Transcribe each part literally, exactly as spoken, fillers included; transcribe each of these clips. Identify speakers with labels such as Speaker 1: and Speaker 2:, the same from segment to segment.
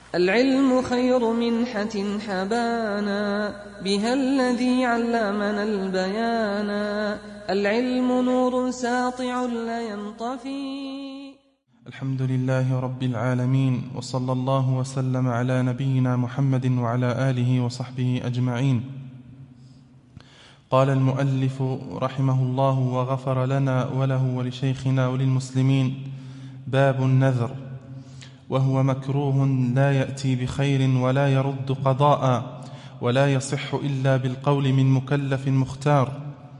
Speaker 1: العلم خير منحة حبانا بها الذي علمنا البيانا. العلم نور ساطع لا ينطفي.
Speaker 2: الحمد لله رب العالمين، وصلى الله وسلم على نبينا محمد وعلى آله وصحبه أجمعين. قال المؤلف رحمه الله وغفر لنا وله ولشيخنا وللمسلمين: باب النذر، وهو مكروه لا يأتي بخير ولا يرد قضاء، ولا يصح إلا بالقول من مكلف مختار.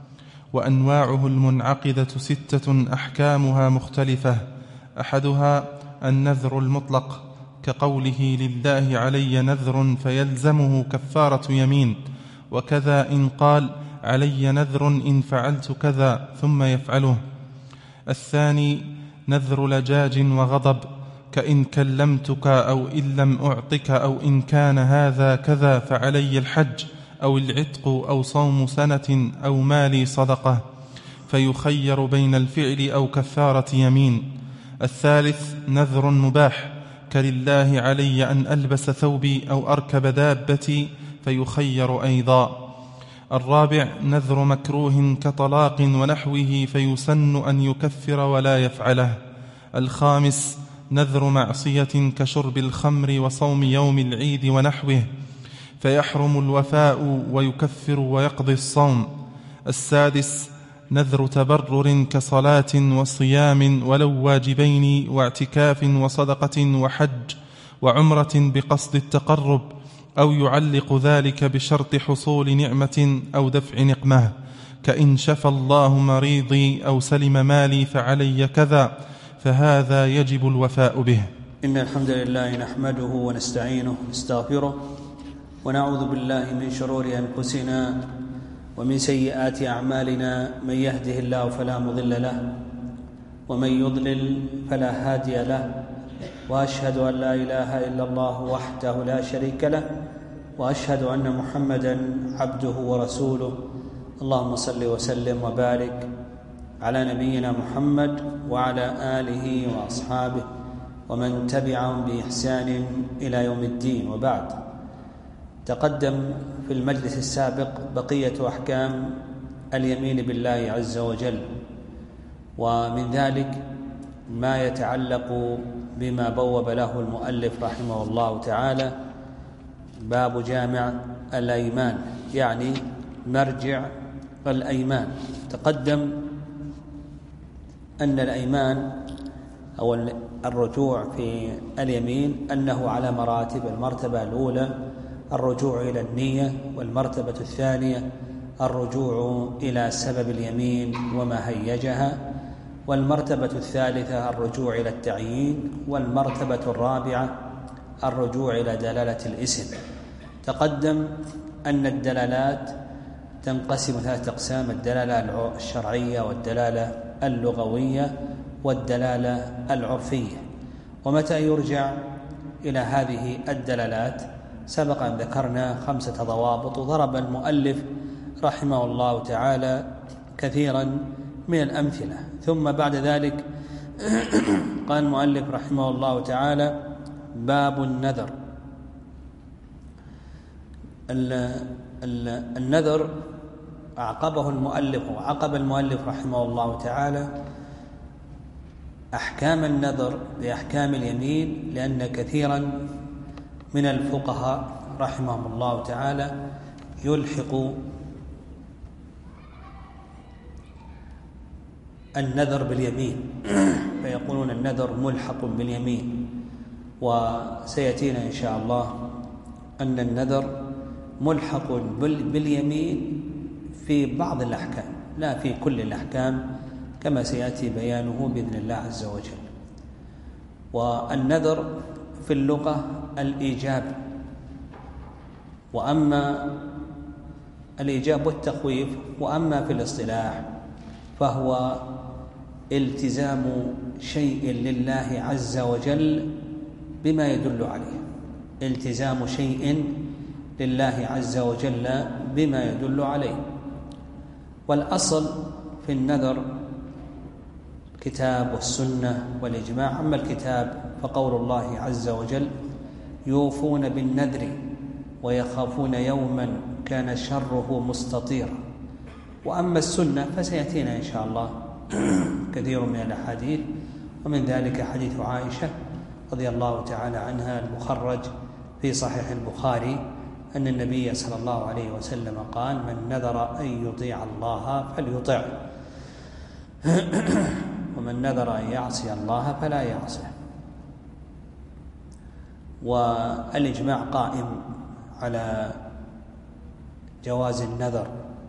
Speaker 2: وأنواعه المنعقدة ستة أحكامها مختلفة. أحدها النذر المطلق، كقوله: لله علي نذر فيلزمه كفارة يمين، وكذا إن قال: علي نذر إن فعلت كذا ثم يفعله. الثاني نذر لجاج وغضب، كإن كلمتك أو إن لم أعطك، أو إن كان هذا كذا فعلي الحج أو العتق أو صوم سنة أو مالي صدقة، فيخير بين الفعل أو كفارة يمين. الثالث نذر مباح، كلله علي أن ألبس ثوبي أو أركب دابتي، فيخير أيضا. الرابع نذر مكروه كطلاق ونحوه، فيسن أن يكفر ولا يفعله. الخامس نذر معصية كشرب الخمر وصوم يوم العيد ونحوه، فيحرم الوفاء ويكفر ويقضي الصوم. السادس نذر تبرر كصلاة وصيام ولو واجبين، واعتكاف وصدقة وحج وعمرة بقصد التقرب، أو يعلق ذلك بشرط حصول نعمة أو دفع نقمة، كإن شفى الله مريضي أو سلم مالي فعلي كذا، فهذا يجب الوفاء به.
Speaker 3: إن الحمد لله نحمده ونستعينه ونستغفره، ونعوذ بالله من شرور أنفسنا ومن سيئات أعمالنا. من يهده الله فلا مضل له، ومن يضلل فلا هادي له. وأشهد أن لا إله إلا الله وحده لا شريك له، وأشهد أن محمدا عبده ورسوله. اللهم صل وسلم وبارك على نبينا محمد وعلى آله وأصحابه ومن تبعهم بإحسان إلى يوم الدين. وبعد، تقدم في المجلس السابق بقية أحكام اليمين بالله عز وجل، ومن ذلك ما يتعلق بما بوب له المؤلف رحمه الله تعالى: باب جامع الأيمان، يعني مرجع الأيمان. تقدم أن الأيمان أو الرجوع في اليمين أنه على مراتب. المرتبة الأولى الرجوع إلى النية، والمرتبة الثانية الرجوع إلى سبب اليمين وما هيجها، والمرتبة الثالثة الرجوع إلى التعيين، والمرتبة الرابعة الرجوع إلى دلالة الاسم. تقدم أن الدلالات تنقسم ثلاثة أقسام: الدلالة الشرعية، والدلالة اللغوية، والدلالة العرفية. ومتى يرجع إلى هذه الدلالات؟ سبق أن ذكرنا خمسة ضوابط، وضرب المؤلف رحمه الله تعالى كثيرا من الأمثلة. ثم بعد ذلك قال المؤلف رحمه الله تعالى: باب النذر. النذر أعقبه المؤلف وعقب المؤلف رحمه الله تعالى أحكام النذر بأحكام اليمين، لأن كثيرا من الفقهاء رحمهم الله تعالى يلحق النذر باليمين، فيقولون النذر ملحق باليمين. وسيأتينا إن شاء الله أن النذر ملحق باليمين في بعض الأحكام، لا في كل الأحكام، كما سيأتي بيانه بإذن الله عز وجل. والنذر في اللغة الإيجاب، وأما الإيجاب والتخويف، وأما في الاصطلاح فهو التزام شيء لله عز وجل بما يدل عليه. التزام شيء لله عز وجل بما يدل عليه. والأصل في النذر الكتاب والسنة والإجماع. أما الكتاب فقول الله عز وجل: يوفون بالنذر ويخافون يوما كان شره مستطيرا. وأما السنة فسيأتينا إن شاء الله كثير من الأحاديث، ومن ذلك حديث عائشة رضي الله تعالى عنها المخرج في صحيح البخاري أن النبي صلى الله عليه وسلم قال: من نذر أن يطيع الله فليطع، ومن نذر أن يعصي الله فلا يعصيه. والإجماع قائم على جواز النذر،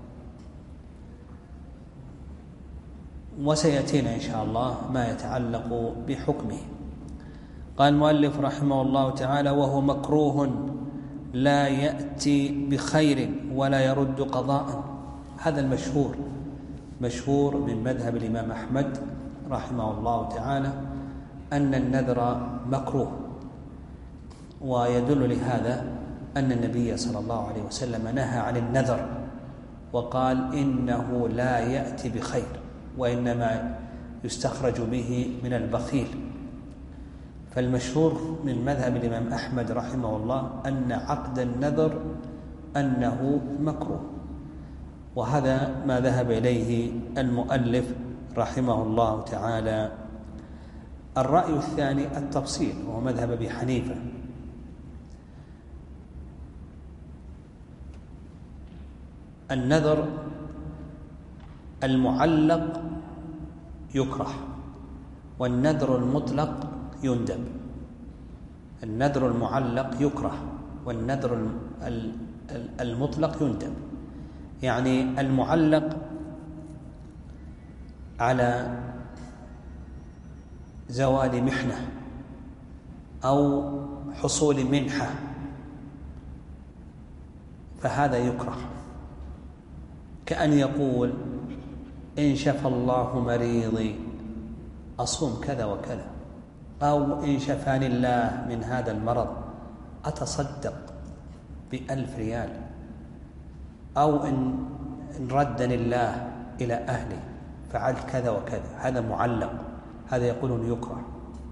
Speaker 3: وسيأتينا إن شاء الله ما يتعلق بحكمه. قال المؤلف رحمه الله تعالى: وهو مكروه لا يأتي بخير ولا يرد قضاء. هذا المشهور مشهور من مذهب الإمام أحمد رحمه الله تعالى أن النذر مكروه، ويدل لهذا أن النبي صلى الله عليه وسلم نهى عن النذر وقال إنه لا يأتي بخير، وإنما يستخرج به من البخيل. فالمشهور من مذهب الإمام أحمد رحمه الله أن عقد النذر أنه مكروه، وهذا ما ذهب إليه المؤلف رحمه الله تعالى. الرأي الثاني التفصيل، وهو مذهب أبي حنيفة. النذر المعلق يكره، والنذر المطلق يندب. النذر المعلق يكره والنذر المطلق يندب. يعني المعلق على زوال محنة أو حصول منحة فهذا يكره، كأن يقول: إن شفى الله مريضي أصوم كذا وكذا، أو إن شفاني الله من هذا المرض أتصدق بألف ريال، أو إن ردني الله إلى أهلي فعلت كذا وكذا. هذا معلق، هذا يقولون يكره.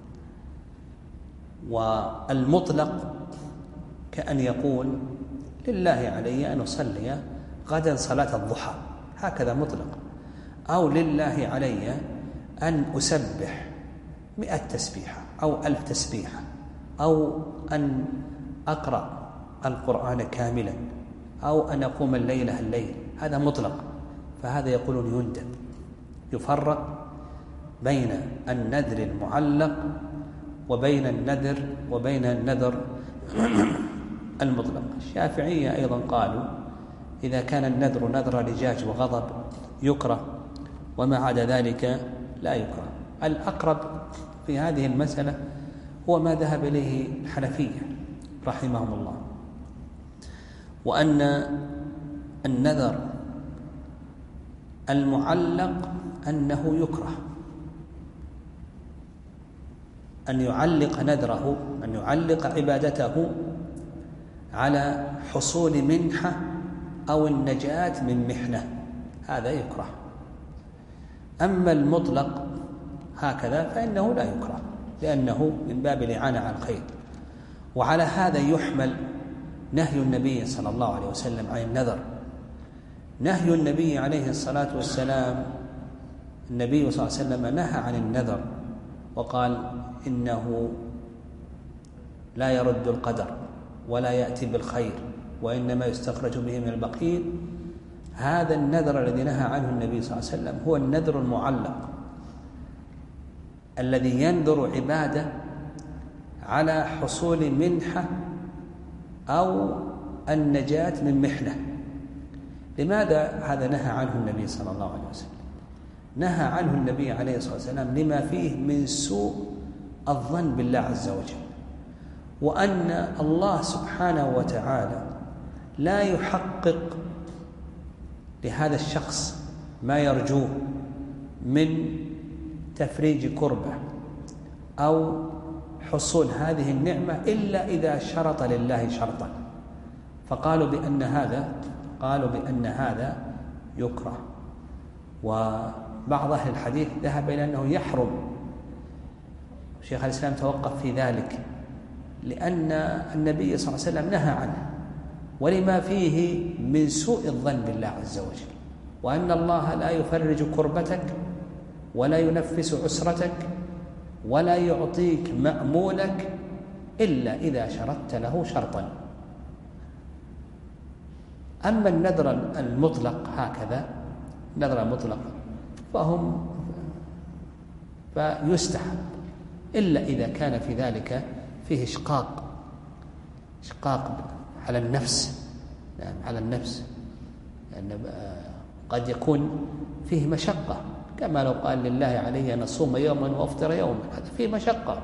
Speaker 3: والمطلق كأن يقول: لله علي أن أصلي غدا صلاة الضحى، هكذا مطلق. أو لله علي أن أسبح مئة تسبيحة أو ألف تسبيحة، أو أن أقرأ القرآن كاملا، أو أن أقوم الليلة الليل. هذا مطلق، فهذا يقولون يندب. يفرق بين النذر المعلق وبين النذر وبين النذر المطلق. الشافعية أيضا قالوا: إذا كان النذر نذر لجاج وغضب يكره، وما عدا ذلك لا يكره. الأقرب في هذه المسألة هو ما ذهب إليه الحنفية رحمهم الله، وأن النذر المعلق أنه يكره، أن يعلق نذره، أن يعلق عبادته على حصول منحة أو النجاة من محنة، هذا يكره. أما المطلق هكذا فإنه لا يكره، لأنه من باب الإعانة على الخير. وعلى هذا يحمل نهي النبي صلى الله عليه وسلم عن النذر. نهي النبي عليه الصلاة والسلام، النبي صلى الله عليه وسلم نهى عن النذر وقال إنه لا يرد القدر ولا يأتي بالخير، وإنما يستخرج به من البخيل. هذا النذر الذي نهى عنه النبي صلى الله عليه وسلم هو النذر المعلق، الذي ينذر عبادة على حصول منحة أو النجاة من محنة. لماذا هذا نهى عنه النبي صلى الله عليه وسلم؟ نهى عنه النبي عليه الصلاة والسلام لما فيه من سوء الظن بالله عز وجل، وأن الله سبحانه وتعالى لا يحقق لهذا الشخص ما يرجوه من تفريج كربه أو حصول هذه النعمة إلا إذا شرط لله شرطا. فقالوا بأن هذا قالوا بأن هذا يكره. وبعض أهل الحديث ذهب إلى أنه يحرم. شيخ الإسلام توقف في ذلك لأن النبي صلى الله عليه وسلم نهى عنه، ولما فيه من سوء الظن بالله عز وجل، وأن الله لا يفرج كربتك ولا ينفس عسرتك ولا يعطيك مأمولك إلا إذا شرطت له شرطا. أما النذر المطلق هكذا، النذر المطلق فهم فيستحب، إلا إذا كان في ذلك فيه إشقاق إشقاق على النفس، يعني على النفس، لأن يعني قد يكون فيه مشقة، كما لو قال لله علي أن أصوم يوما وأفطر يوما، هذا فيه مشقة،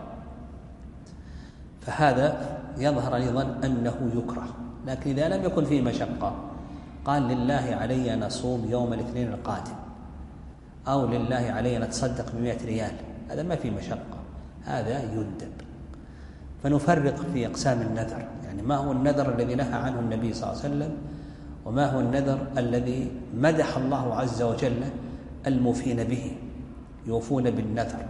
Speaker 3: فهذا يظهر أيضا أنه يكره. لكن إذا لم يكن فيه مشقة، قال لله علي أن أصوم يوم الاثنين القادم، أو لله علي أن أتصدق بمئة ريال، هذا ما فيه مشقة، هذا يندب. فنفرق في أقسام النذر، يعني ما هو النذر الذي نهى عنه النبي صلى الله عليه وسلم، وما هو النذر الذي مدح الله عز وجل الموفين به، يوفون بالنذر.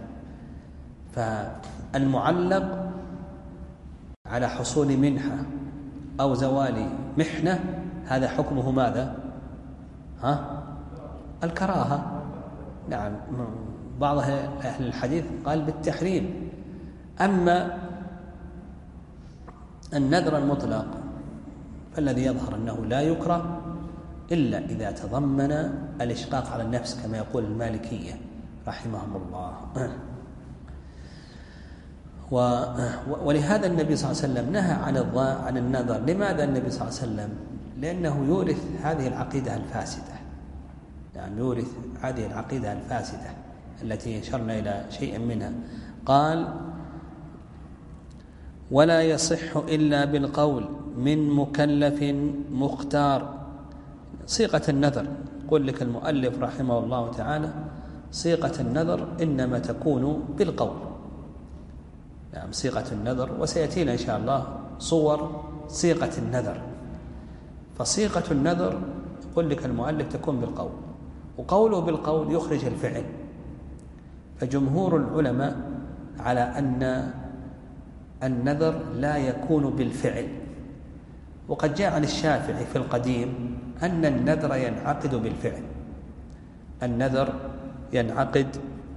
Speaker 3: فالمعلق على حصول منحة أو زوال محنة، هذا حكمه ماذا؟ ها؟ الكراهة. نعم، بعض أهل الحديث قال بالتحريم. أما النذر المطلق فالذي يظهر أنه لا يكره إلا إذا تضمن الإشقاق على النفس، كما يقول المالكية رحمهم الله. ولهذا النبي صلى الله عليه وسلم نهى عن عن النذر. لماذا النبي صلى الله عليه وسلم؟ لأنه يورث هذه العقيدة الفاسدة، يعني يورث هذه العقيدة الفاسدة التي أشرنا إلى شيء منها. قال: ولا يصح إلا بالقول من مكلف مختار. صيغة النذر، يقول لك المؤلف رحمه الله تعالى: صيغة النذر إنما تكون بالقول. نعم، صيغة النذر، وسيأتينا إن شاء الله صور صيغة النذر. فصيغة النذر يقول لك المؤلف تكون بالقول، وقوله بالقول يخرج الفعل. فجمهور العلماء على أن النذر لا يكون بالفعل، وقد جاء عن الشافعي في القديم أن النذر ينعقد بالفعل، النذر ينعقد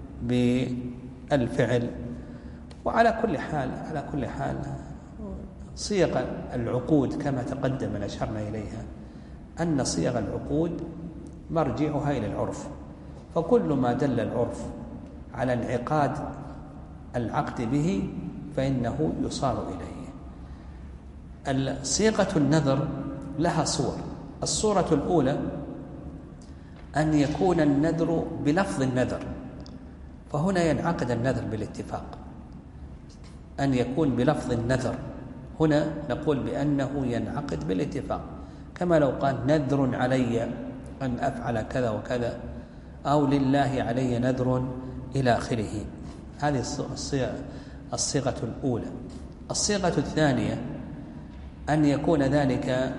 Speaker 3: بالفعل. وعلى كل حال على كل حال صيغ العقود كما تقدم أشرنا إليها، أن صيغ العقود مرجعها إلى العرف، فكل ما دل العرف على انعقاد العقد به فإنه يصار إليه. صيغة النذر لها صور. الصورة الأولى أن يكون النذر بلفظ النذر، فهنا ينعقد النذر بالاتفاق. أن يكون بلفظ النذر، هنا نقول بأنه ينعقد بالاتفاق، كما لو قال نذر علي أن أفعل كذا وكذا، أو لله علي نذر إلى آخره. هذه الصيغة الأولى. الصيغة الثانية أن يكون ذلك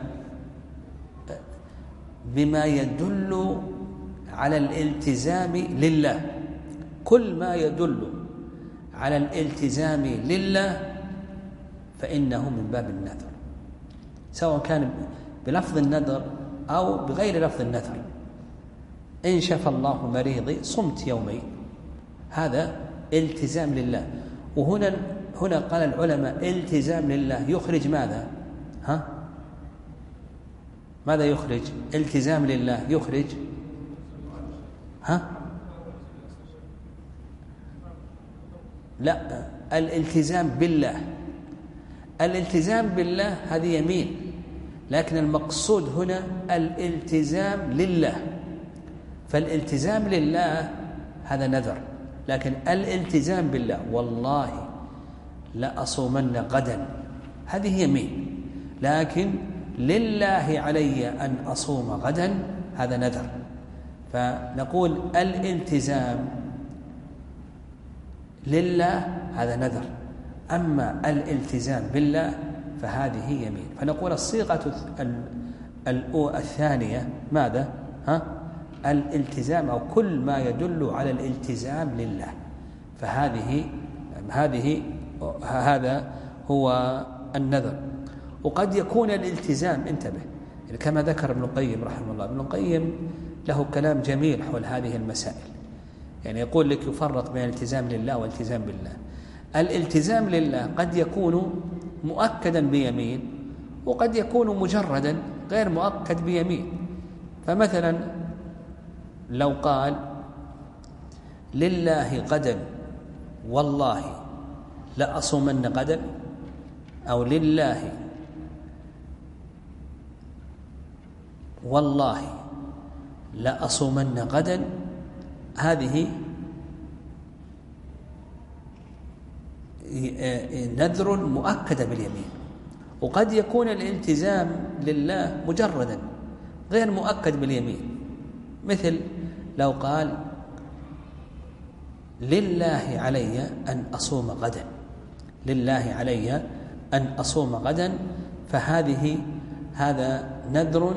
Speaker 3: بما يدل على الالتزام لله. كل ما يدل على الالتزام لله فإنه من باب النذر، سواء كان بلفظ النذر أو بغير لفظ النذر. إن شفى الله مريضي صمت يومين، هذا التزام لله. وهنا هنا قال العلماء التزام لله يخرج ماذا؟ ها؟ ماذا يخرج؟ التزام لله يخرج ها؟ لا، الالتزام بالله. الالتزام بالله هذه يمين، لكن المقصود هنا الالتزام لله. فالالتزام لله هذا نذر، لكن الالتزام بالله والله لا أصومن غدا هذه يمين، لكن لله علي أن أصوم غدا هذا نذر. فنقول الالتزام لله هذا نذر، أما الالتزام بالله فهذه يمين. فنقول الصيغة الثانية ماذا؟ ها؟ الالتزام، أو كل ما يدل على الالتزام لله، فهذه هذه هذا هو النذر. وقد يكون الالتزام، انتبه، كما ذكر ابن القيم رحمه الله. ابن القيم له كلام جميل حول هذه المسائل، يعني يقول لك يفرق بين الالتزام لله والالتزام بالله. الالتزام لله قد يكون مؤكدا بيمين، وقد يكون مجردا غير مؤكد بيمين. فمثلا لو قال لله غدا والله لأصومن غدا، أو لله والله لأصومن غدا، هذه نذر مؤكد باليمين. وقد يكون الالتزام لله مجردا غير مؤكد باليمين، مثل لو قال لله علي أن أصوم غدا، لله علي أن أصوم غدا، فهذه هذا نذر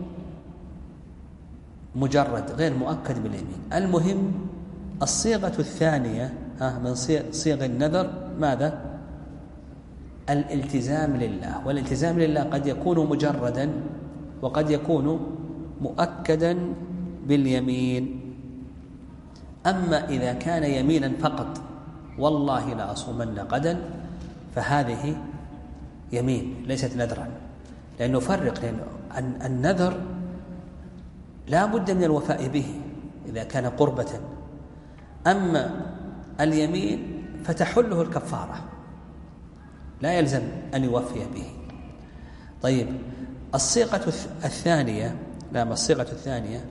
Speaker 3: مجرد غير مؤكد باليمين. المهم الصيغة الثانية من صيغ النذر ماذا؟ الالتزام لله. والالتزام لله قد يكون مجردا وقد يكون مؤكدا باليمين. أما إذا كان يمينا فقط، والله لا أصومن غدا، فهذه يمين ليست نذرا، لأنه فرق، لأنه النذر لا بد من الوفاء به إذا كان قربة، أما اليمين فتحله الكفارة، لا يلزم أن يوفي به. طيب الصيغة الثانية، نعم الصيغة الثانية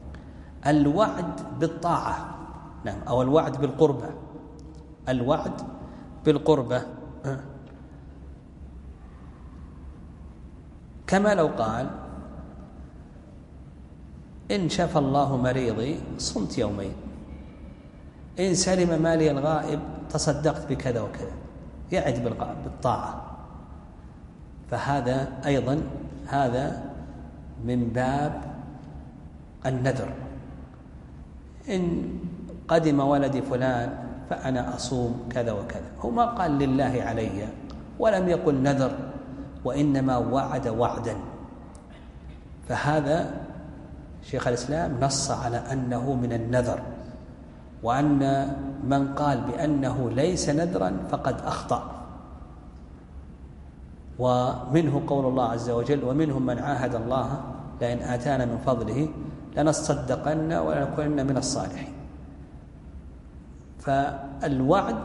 Speaker 3: الوعد بالطاعة، نعم، أو الوعد بالقربة، الوعد بالقربة، كما لو قال إن شفى الله مريضي صمت يومين، إن سلم مالي الغائب تصدقت بكذا وكذا، يعد بالطاعة. فهذا أيضا هذا من باب النذر. إن قدم ولدي فلان فأنا أصوم كذا وكذا، هو ما قال لله علي ولم يقل نذر، وإنما وعد وعدا. فهذا شيخ الإسلام نص على أنه من النذر، وأن من قال بأنه ليس نذرا فقد أخطأ. ومنه قول الله عز وجل ومنهم من عاهد الله لئن آتانا من فضله لنصدقن ولنكونن من الصالحين. فالوعد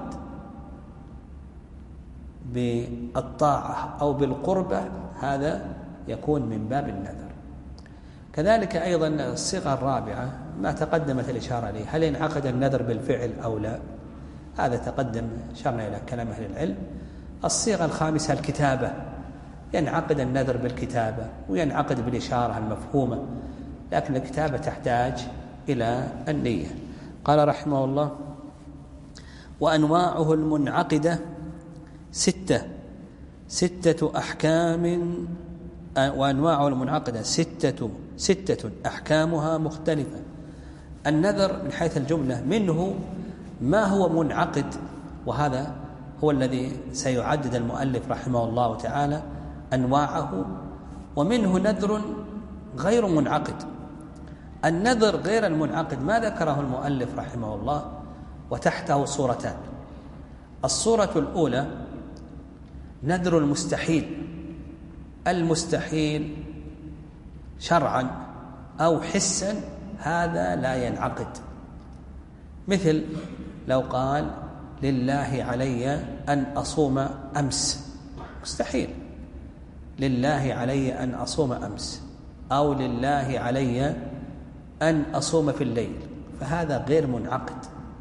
Speaker 3: بالطاعة أو بالقربة هذا يكون من باب النذر. كذلك أيضا الصيغة الرابعة ما تقدمت الإشارة إليه، هل ينعقد النذر بالفعل أو لا؟ هذا تقدم شرنا إلى كلام أهل العلم. الصيغة الخامسة الكتابة، ينعقد النذر بالكتابة وينعقد بالإشارة المفهومة، لكن الكتابة تحتاج إلى النية. قال رحمه الله وأنواعه المنعقدة ستة ستة أحكام، وأنواعه المنعقدة ستة ستة أحكامها مختلفة. النذر من حيث الجملة منه ما هو منعقد، وهذا هو الذي سيعدد المؤلف رحمه الله تعالى أنواعه، ومنه نذر غير منعقد. النذر غير المنعقد ما ذكره المؤلف رحمه الله، وتحته صورتان. الصورة الأولى نذر المستحيل، المستحيل شرعا أو حسا هذا لا ينعقد، مثل لو قال لله علي أن أصوم أمس، مستحيل، لله علي أن أصوم أمس، أو لله علي أن أصوم في الليل، فهذا غير منعقد.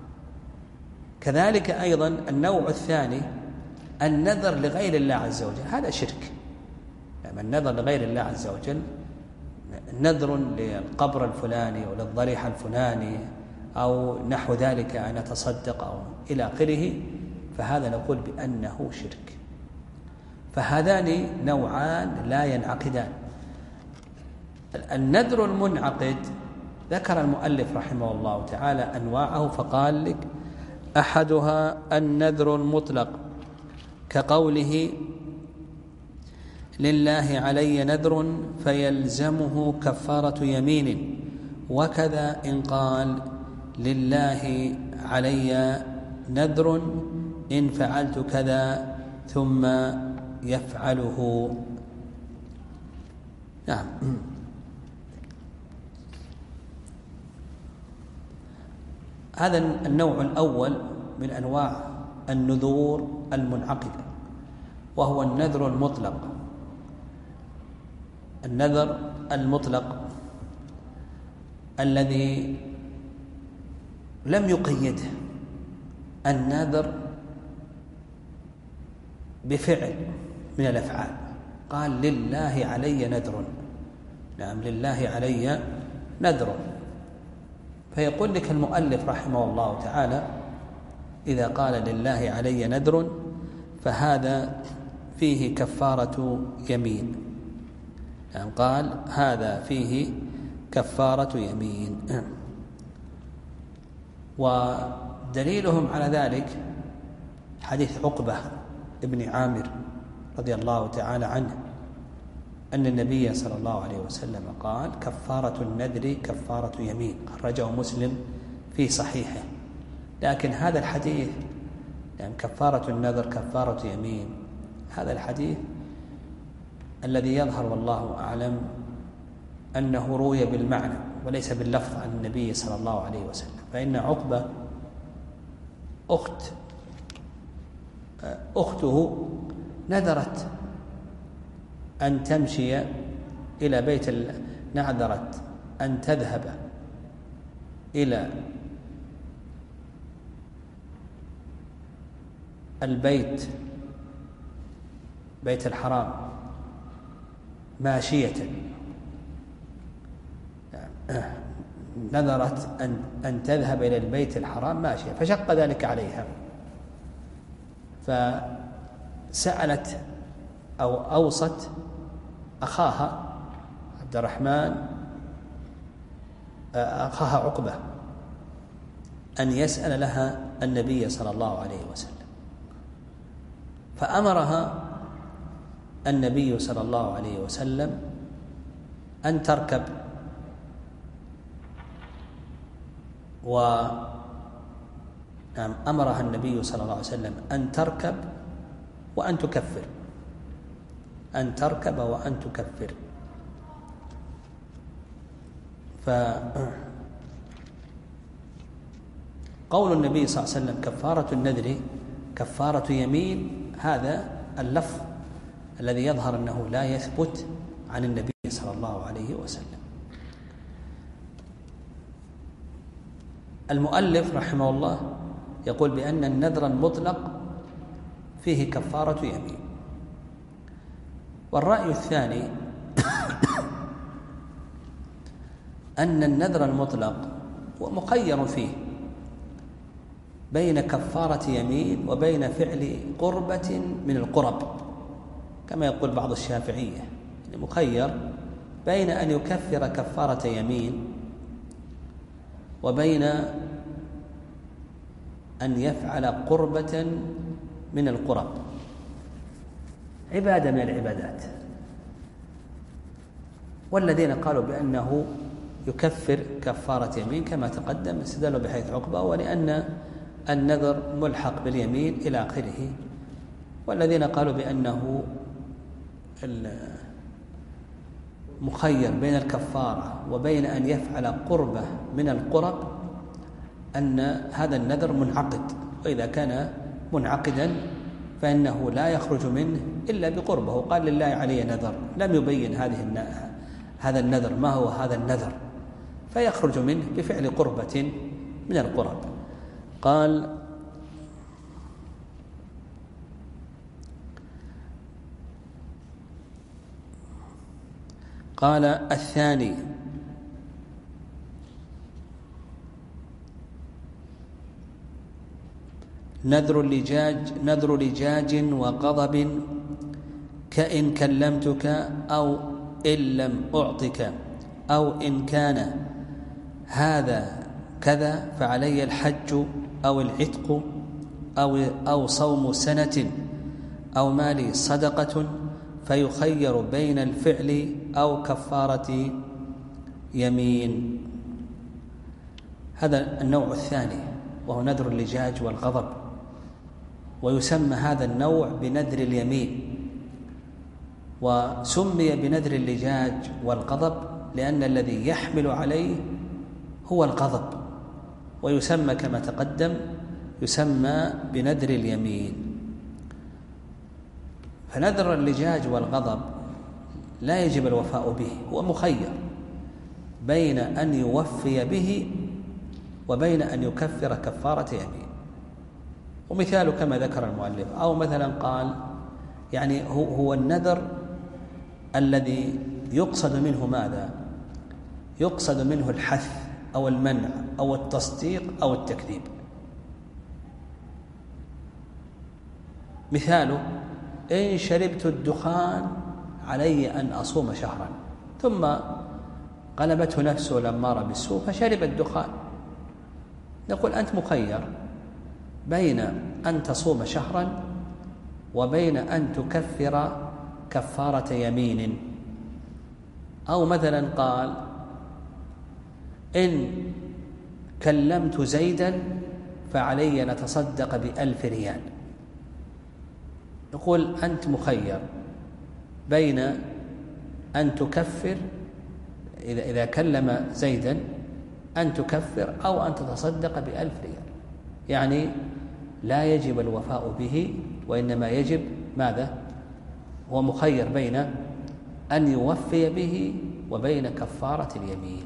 Speaker 3: كذلك أيضا النوع الثاني النذر لغير الله عز وجل، هذا شرك. يعني النذر لغير الله عز وجل نذر للقبر الفلاني أو للضريح الفلاني أو نحو ذلك، أن أتصدق أو إلى آخره، فهذا نقول بأنه شرك. فهذان نوعان لا ينعقدان. النذر المنعقد ذكر المؤلف رحمه الله تعالى أنواعه، فقال لك أحدها النذر المطلق كقوله لله علي نذر فيلزمه كفارة يمين، وكذا إن قال لله علي نذر إن فعلت كذا ثم يفعله. نعم. هذا النوع الأول من أنواع النذور المنعقدة، وهو النذر المطلق. النذر المطلق الذي لم يقيده النذر بفعل من الأفعال، قال لله علي نذر. نعم، لله علي نذر. فيقول لك المؤلف رحمه الله تعالى إذا قال لله علي نذر فهذا فيه كفارة يمين. يعني قال هذا فيه كفارة يمين. ودليلهم على ذلك حديث عقبة ابن عامر رضي الله تعالى عنه أن النبي صلى الله عليه وسلم قال كفارة النذر كفارة يمين، خرجه مسلم في صحيحه. لكن هذا الحديث يعني كفارة النذر كفارة يمين، هذا الحديث الذي يظهر والله أعلم أنه روي بالمعنى وليس باللفظ عن النبي صلى الله عليه وسلم. فإن عقبة أخت أخته نذرت أن تمشي إلى بيت ال... نعذرت أن تذهب إلى البيت بيت الحرام ماشية، نذرت أن أن تذهب إلى البيت الحرام ماشية، فشق ذلك عليها، فسألت أو أوصت أخاها عبد الرحمن أخاها عقبة أن يسأل لها النبي صلى الله عليه وسلم، فأمرها النبي صلى الله عليه وسلم أن تركب، و نعم أمرها النبي صلى الله عليه وسلم أن تركب وأن تكفر، أن تركب وأن تكفر. فقول النبي صلى الله عليه وسلم كفارة النذر كفارة يمين، هذا اللفظ الذي يظهر أنه لا يثبت عن النبي صلى الله عليه وسلم. المؤلف رحمه الله يقول بأن النذر المطلق فيه كفارة يمين. والرأي الثاني أن النذر المطلق هو مخير فيه بين كفارة يمين وبين فعل قربة من القرب، كما يقول بعض الشافعية، يعني مخير بين أن يكفر كفارة يمين وبين أن يفعل قربة من القرب، عبادة من العبادات. والذين قالوا بأنه يكفر كفارة يمين كما تقدم استدلوا بحيث عقبة، ولأن النذر ملحق باليمين إلى آخره. والذين قالوا بأنه مخير بين الكفارة وبين أن يفعل قربة من القرب أن هذا النذر منعقد، وإذا كان منعقدا فإنه لا يخرج منه إلا بقربه. قال لله علي نذر، لم يبين هذه هذا النذر ما هو هذا النذر، فيخرج منه بفعل قربة من القرب. قال قال الثاني نذر لجاج نذر لجاج وغضب كإن كلمتك أو إن لم أعطك أو إن كان هذا كذا فعلي الحج أو العتق أو أو صوم سنة أو مالي صدقة فيخير بين الفعل أو كفارة يمين. هذا النوع الثاني وهو نذر اللجاج والغضب، ويسمى هذا النوع بنذر اليمين، وسمي بنذر اللجاج والغضب لأن الذي يحمل عليه هو الغضب، ويسمى كما تقدم يسمى بنذر اليمين. فنذر اللجاج والغضب لا يجب الوفاء به، هو مخير بين أن يوفي به وبين أن يكفر كفارة يمين. ومثال كما ذكر المؤلف، أو مثلا قال يعني هو, هو النذر الذي يقصد منه ماذا؟ يقصد منه الحث أو المنع أو التصديق أو التكذيب. مثاله: إن شربت الدخان علي أن أصوم شهرا، ثم غلبته نفسه الأمارة بالسوء فشرب الدخان، نقول أنت مخير بين أن تصوم شهرا وبين أن تكفر كفارة يمين. أو مثلا قال: إن كلمت زيدا فعلي نتصدق بألف ريال، نقول أنت مخير بين أن تكفر إذا إذا كلم زيدا أن تكفر أو أن تتصدق بألف ريال، يعني لا يجب الوفاء به وإنما يجب ماذا؟ هو مخير بين أن يوفي به وبين كفارة اليمين.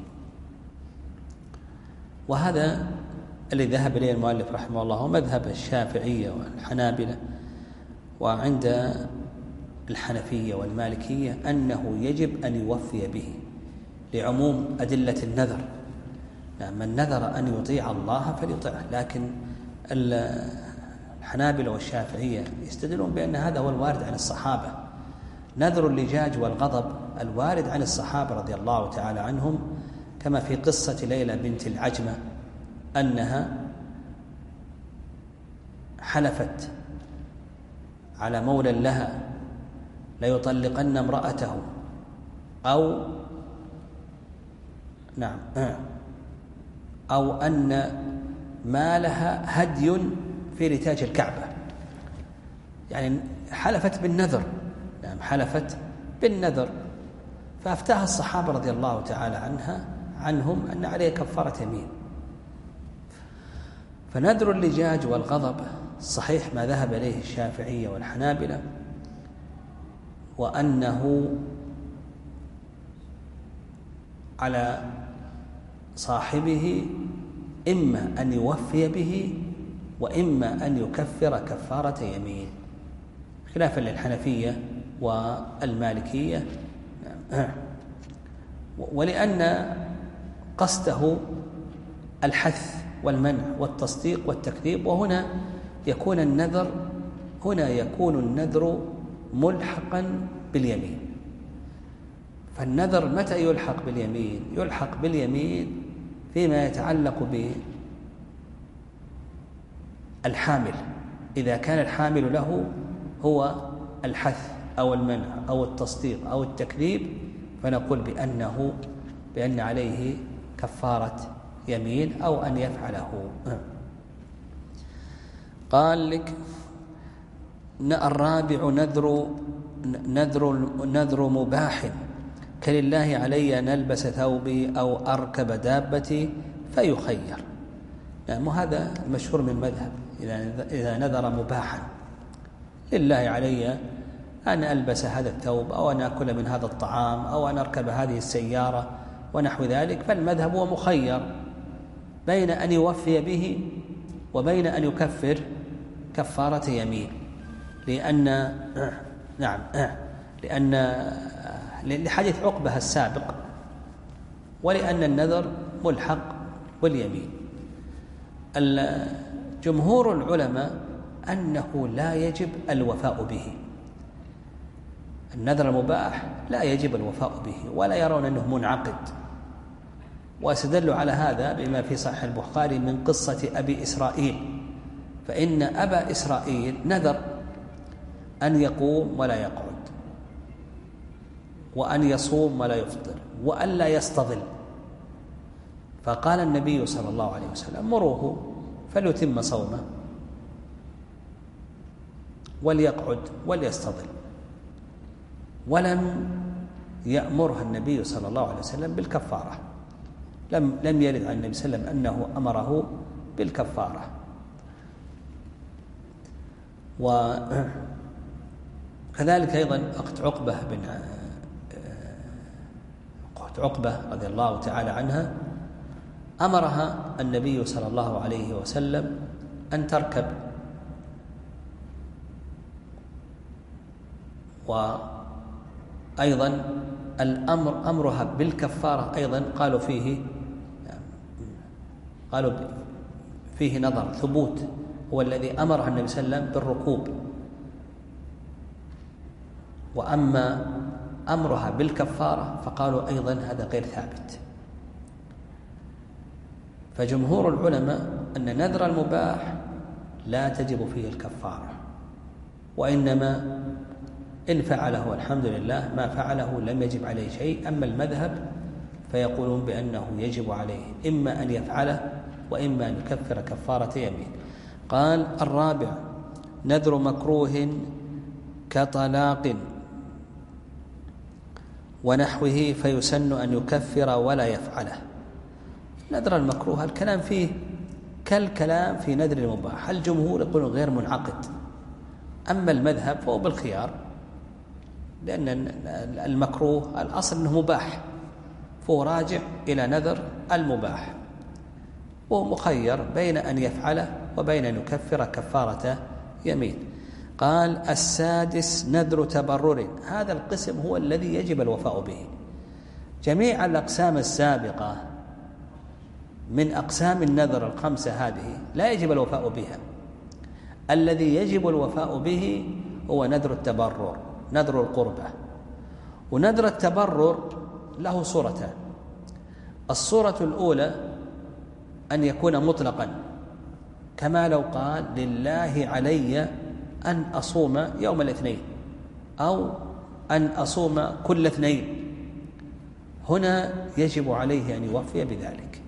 Speaker 3: وهذا الذي ذهب إليه المؤلف رحمه الله ومذهب الشافعية والحنابلة، وعند الحنفية والمالكية أنه يجب أن يوفي به لعموم أدلة النذر. من نذر أن يطيع الله فليطيعه، لكن الحنابلة والشافعية يستدلون بأن هذا هو الوارد عن الصحابة. نذر اللجاج والغضب الوارد عن الصحابة رضي الله تعالى عنهم، كما في قصة ليلى بنت العجمة أنها حلفت على مولى لها ليطلقن امرأته أو نعم أو أن مالها هدي في رتاج الكعبة، يعني حلفت بالنذر، نعم حلفت بالنذر، فأفتاها الصحابة رضي الله تعالى عنها عنهم أن عليه كفارة يمين. فنذر اللجاج والغضب صحيح ما ذهب إليه الشافعية والحنابلة، وأنه على صاحبه إما أن يوفي به وإما أن يكفر كفارة يمين، خلافا للحنفية والمالكية. ولأن قصده الحث والمنع والتصديق والتكذيب، وهنا يكون النذر هنا يكون النذر ملحقا باليمين. فالنذر متى يلحق باليمين؟ يلحق باليمين فيما يتعلق بالحامل، إذا كان الحامل له هو الحث أو المنع أو التصديق أو التكذيب، فنقول بأنه بأن عليه كفارة يمين أو أن يفعله. قال لك الرابع نذر نذر نذر مباح، كلله علي أن ألبس ثوبي أو أركب دابتي فيخير. نعم، وهذا المشهور من مذهب إذا نذر مباحا، لله علي أن ألبس هذا الثوب أو أن أكل من هذا الطعام أو أن أركب هذه السيارة ونحو ذلك، فالمذهب هو مخير بين أن يوفي به وبين أن يكفر كفارة يمين، لأن نعم لأن لحديث عقبة السابق، ولأن النذر ملحق باليمين. جمهور العلماء أنه لا يجب الوفاء به، النذر المباح لا يجب الوفاء به، ولا يرون أنه منعقد، واستدلوا على هذا بما في صحيح البخاري من قصة أبي إسرائيل، فإن أبا إسرائيل نذر أن يقوم ولا يقعد، وأن يصوم ولا يفطر، وأن لا يستظل. فقال النبي صلى الله عليه وسلم: مروه فليتم صومه وليقعد وليستظل. ولم يأمرها النبي صلى الله عليه وسلم بالكفارة، لم لم يرد عن النبي صلى الله عليه وسلم أنه أمره بالكفارة. وكذلك أيضا أخت عقبة بن أخت عقبة رضي الله تعالى عنها أمرها النبي صلى الله عليه وسلم أن تركب، وأيضا الأمر أمرها بالكفارة أيضا قالوا فيه قالوا فيه نظر ثبوت، هو الذي أمرها النبي صلى الله عليه وسلم بالركوب. وأما أمرها بالكفارة فقالوا أيضا هذا غير ثابت. فجمهور العلماء أن نذر المباح لا تجب فيه الكفارة، وإنما إن فعله الحمد لله، ما فعله لم يجب عليه شيء. أما المذهب فيقولون بأنه يجب عليه إما أن يفعله وإما أن يكفر كفارة يمين. قال: الرابع: نذر مكروه كطلاق ونحوه فيسن أن يكفر ولا يفعله. نذر المكروه الكلام فيه كالكلام في نذر المباح. الجمهور يقولون غير منعقد، أما المذهب فهو بالخيار، لأن المكروه الأصل أنه مباح، فهو راجع إلى نذر المباح، وهو مخير بين أن يفعله وبين أن يكفر كفارة يمين. قال: السادس: نذر تبرر. هذا القسم هو الذي يجب الوفاء به. جميع الأقسام السابقة من أقسام النذر الخمسة هذه لا يجب الوفاء بها. الذي يجب الوفاء به هو نذر التبرر، نذر القربة. ونذر التبرر له صورتان: الصورة الأولى أن يكون مطلقا، كما لو قال: لله علي أن أصوم يوم الاثنين، أو أن أصوم كل اثنين. هنا يجب عليه أن يوفي بذلك.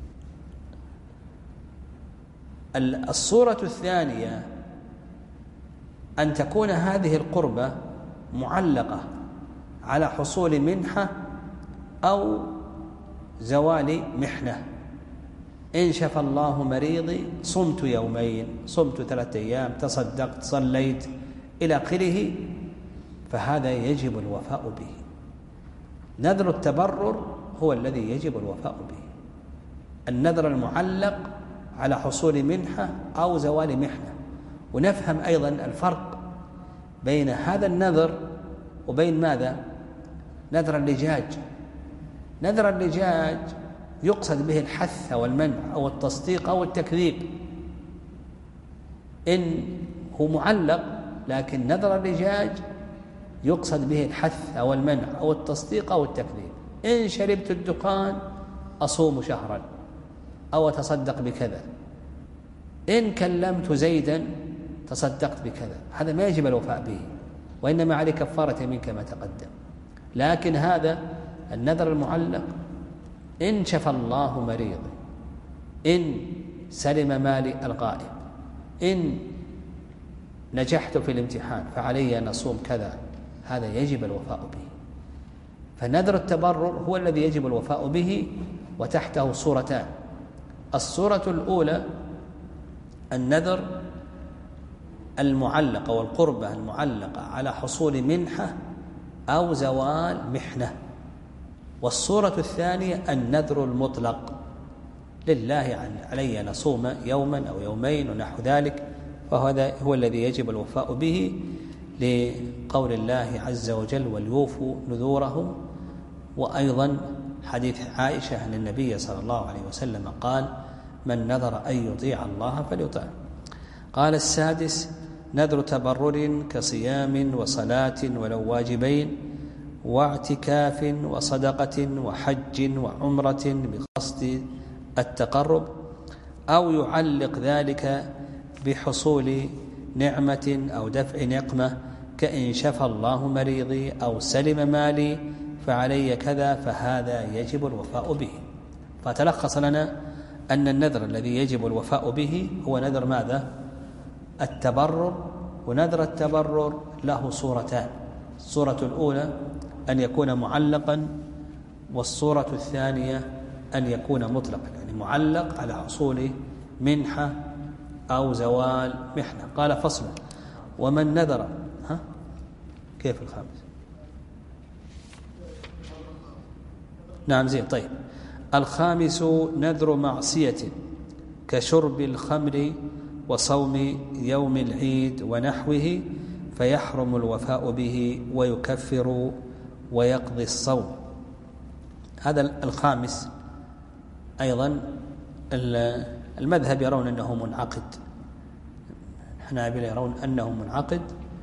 Speaker 3: الصورة الثانية أن تكون هذه القربة معلقة على حصول منحة أو زوال محنة. إن شفى الله مريضي صمت يومين، صمت ثلاثة أيام، تصدقت، صليت، إلى آخره، فهذا يجب الوفاء به. نذر التبرر هو الذي يجب الوفاء به. النذر المعلق على حصول منحة أو زوال محنة. ونفهم أيضا الفرق بين هذا النذر وبين ماذا؟ نذر اللجاج. نذر اللجاج يقصد به الحث أو المنع أو التصديق أو التكذيب، إن هو معلق، لكن نذر اللجاج يقصد به الحث أو المنع أو التصديق أو التكذيب. إن شربت الدخان أصوم شهرا أو أتصدق بكذا، إن كلمت زيدا تصدقت بكذا. هذا ما يجب الوفاء به، وإنما عليه كفارة يمين كما تقدم. لكن هذا النذر المعلق: إن شفى الله مريضي، إن سلم مالي الغائب، إن نجحت في الامتحان فعلي أن أصوم كذا، هذا يجب الوفاء به. فنذر التبرر هو الذي يجب الوفاء به، وتحته صورتان: الصورة الأولى النذر المعلقة والقربة المعلقة على حصول منحة أو زوال محنة. والصورة الثانية النذر المطلق: لله علي أن أصوم يوما أو يومين ونحو ذلك، وهذا هو الذي يجب الوفاء به، لقول الله عز وجل: وليوفوا نذورهم. وأيضا حديث عائشة أن النبي صلى الله عليه وسلم قال: من نذر أن يطيع الله فليطعه. قال: السادس: نذر تبرر كصيام وصلاة ولو واجبين، واعتكاف وصدقة وحج وعمرة بقصد التقرب، أو يعلق ذلك بحصول نعمة أو دفع نقمة كإن شفى الله مريضي أو سلم مالي فعلي كذا، فهذا يجب الوفاء به. فتلخص لنا أن النذر الذي يجب الوفاء به هو نذر ماذا؟ التبرر. ونذر التبرر له صورتان: الصورة الأولى أن يكون معلقا، والصورة الثانية أن يكون مطلقا، يعني معلق على حصول منحة أو زوال محنة. قال فصل: ومن نذر. ها كيف الخامس؟ نعم زين. طيب، الخامس نذر معصية كشرب الخمر وصوم يوم العيد ونحوه، فيحرم الوفاء به ويكفر ويقضي الصوم. هذا الخامس أيضا المذهب يرون أنه منعقد، الحنابلة يرون أنه منعقد،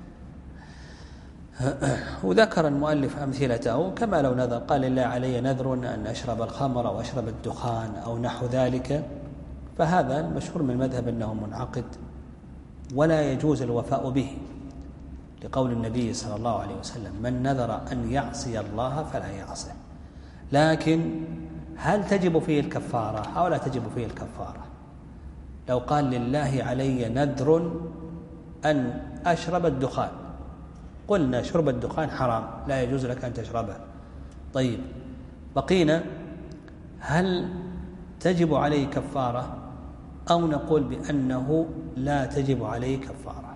Speaker 3: وذكر المؤلف أمثلته كما لو نذر قال: لله علي نذر أن أشرب الخمر أو أشرب الدخان أو نحو ذلك، فهذا المشهور من المذهب أنه منعقد ولا يجوز الوفاء به، لقول النبي صلى الله عليه وسلم: من نذر أن يعصي الله فلا يعصه. لكن هل تجب فيه الكفارة أو لا تجب فيه الكفارة؟ لو قال: لله علي نذر أن أشرب الدخان، قلنا شرب الدخان حرام لا يجوز لك أن تشربه. طيب، بقينا هل تجب عليه كفارة أو نقول بأنه لا تجب عليه كفارة؟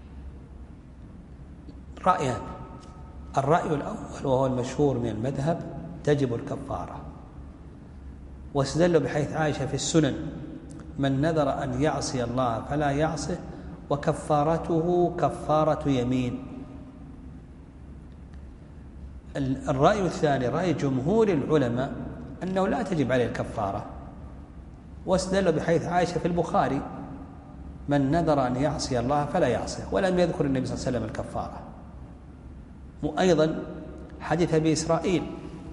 Speaker 3: رأيان: الرأي الأول وهو المشهور من المذهب تجب الكفارة، واستدلوا بحيث عائشة في السنن: من نذر أن يعصي الله فلا يعصه وكفارته كفارة يمين. الرأي الثاني رأي جمهور العلماء أنه لا تجب عليه الكفارة، واستدلوا بحيث عائشة في البخاري: من نذر أن يعصي الله فلا يعصيه، ولم يذكر النبي صلى الله عليه وسلم الكفارة. وأيضا حديث أبي إسرائيل،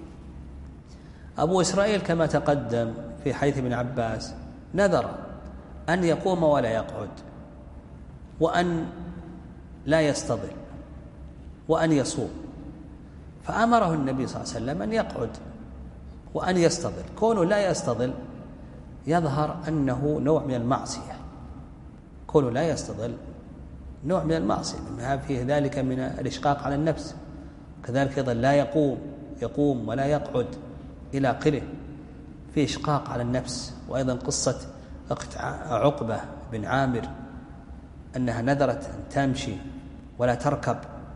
Speaker 3: أبو إسرائيل كما تقدم في حديث ابن عباس نذر أن يقوم ولا يقعد، وأن لا يستظل، وأن يصوم، فأمره النبي صلى الله عليه وسلم أن يقعد وأن يستظل. كونه لا يستظل يظهر أنه نوع من المعصية، كونه لا يستظل نوع من المعصية، مما فيه ذلك من الإشقاق على النفس. كذلك أيضا لا يقوم يقوم ولا يقعد إلى آخره، في إشقاق على النفس. وأيضا قصة عقبة بن عامر أنها نذرت أن تمشي ولا تركب،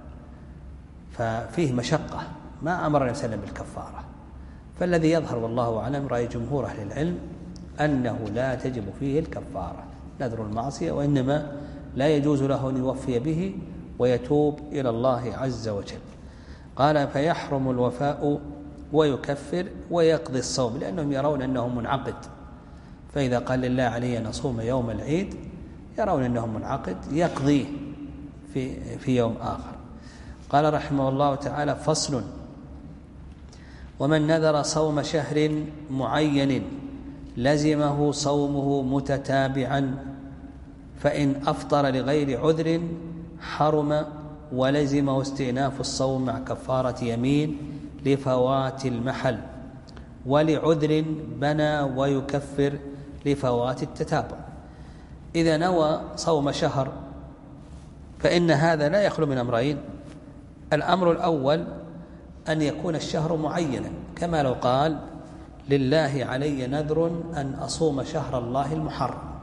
Speaker 3: ففيه مشقة، ما أمر النبي صلى الله عليه وسلم بالكفارة. فالذي يظهر والله أعلم رأي جمهور أهل العلم أنه لا تجب فيه الكفارة، نذر المعصية، وإنما لا يجوز له أن يوفي به ويتوب إلى الله عز وجل. قال: فيحرم الوفاء ويكفر ويقضي الصوم، لأنهم يرون أنه منعقد. فإذا قال: لله علي أن أصوم يوم العيد، يرون أنه منعقد يقضيه في, في يوم آخر. قال رحمه الله تعالى: فصل: ومن نذر صوم شهر معين لزمه صومه متتابعا، فإن أفطر لغير عذر حرم، ولزمه استئناف الصوم مع كفارة يمين لفوات المحل، ولعذر بنى ويكفر لفوات التتابع. إذا نوى صوم شهر فإن هذا لا يخلو من أمرين: الأمر الأول أن يكون الشهر معينا، كما لو قال: لله علي نذر أن أصوم شهر الله المحرم.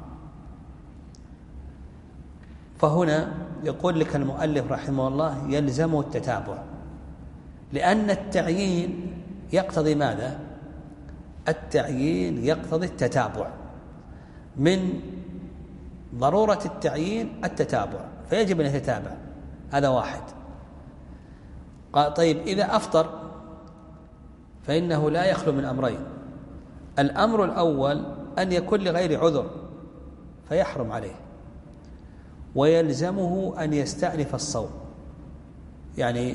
Speaker 3: فهنا يقول لك المؤلف رحمه الله يلزمه التتابع، لأن التعيين يقتضي ماذا؟ التعيين يقتضي التتابع، من ضرورة التعيين التتابع، فيجب أن يتتابع. هذا واحد. قال: طيب، إذا أفطر فإنه لا يخلو من أمرين: الأمر الأول أن يكون لغير عذر فيحرم عليه، ويلزمه أن يستأنف الصوم. يعني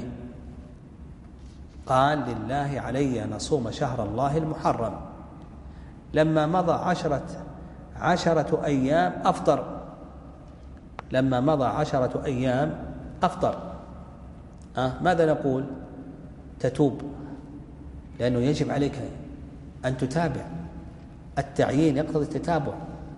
Speaker 3: قال: لله علي أن أصوم شهر الله المحرم، لما مضى عشرة عشرة أيام أفطر، لما مضى عشرة أيام أفطر، أه؟ ماذا نقول؟ تتوب، لأنه يجب عليك أن تتابع. التعيين يقتضي التتابع.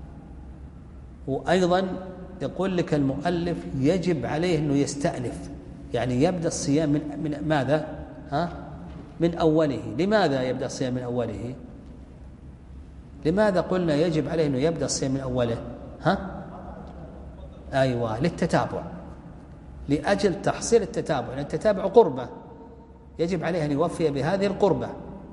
Speaker 3: وأيضا يقول لك المؤلف يجب عليه أنه يستأنف، يعني يبدأ الصيام من, من ماذا؟ ها؟ من أوله. لماذا يبدأ الصيام من أوله؟ لماذا قلنا يجب عليه أنه يبدأ الصيام من أوله؟ ها؟ أيوة، للتتابع، لأجل تحصيل التتابع، لأن التتابع قربة، يجب عليه أن يوفي بهذه القربة.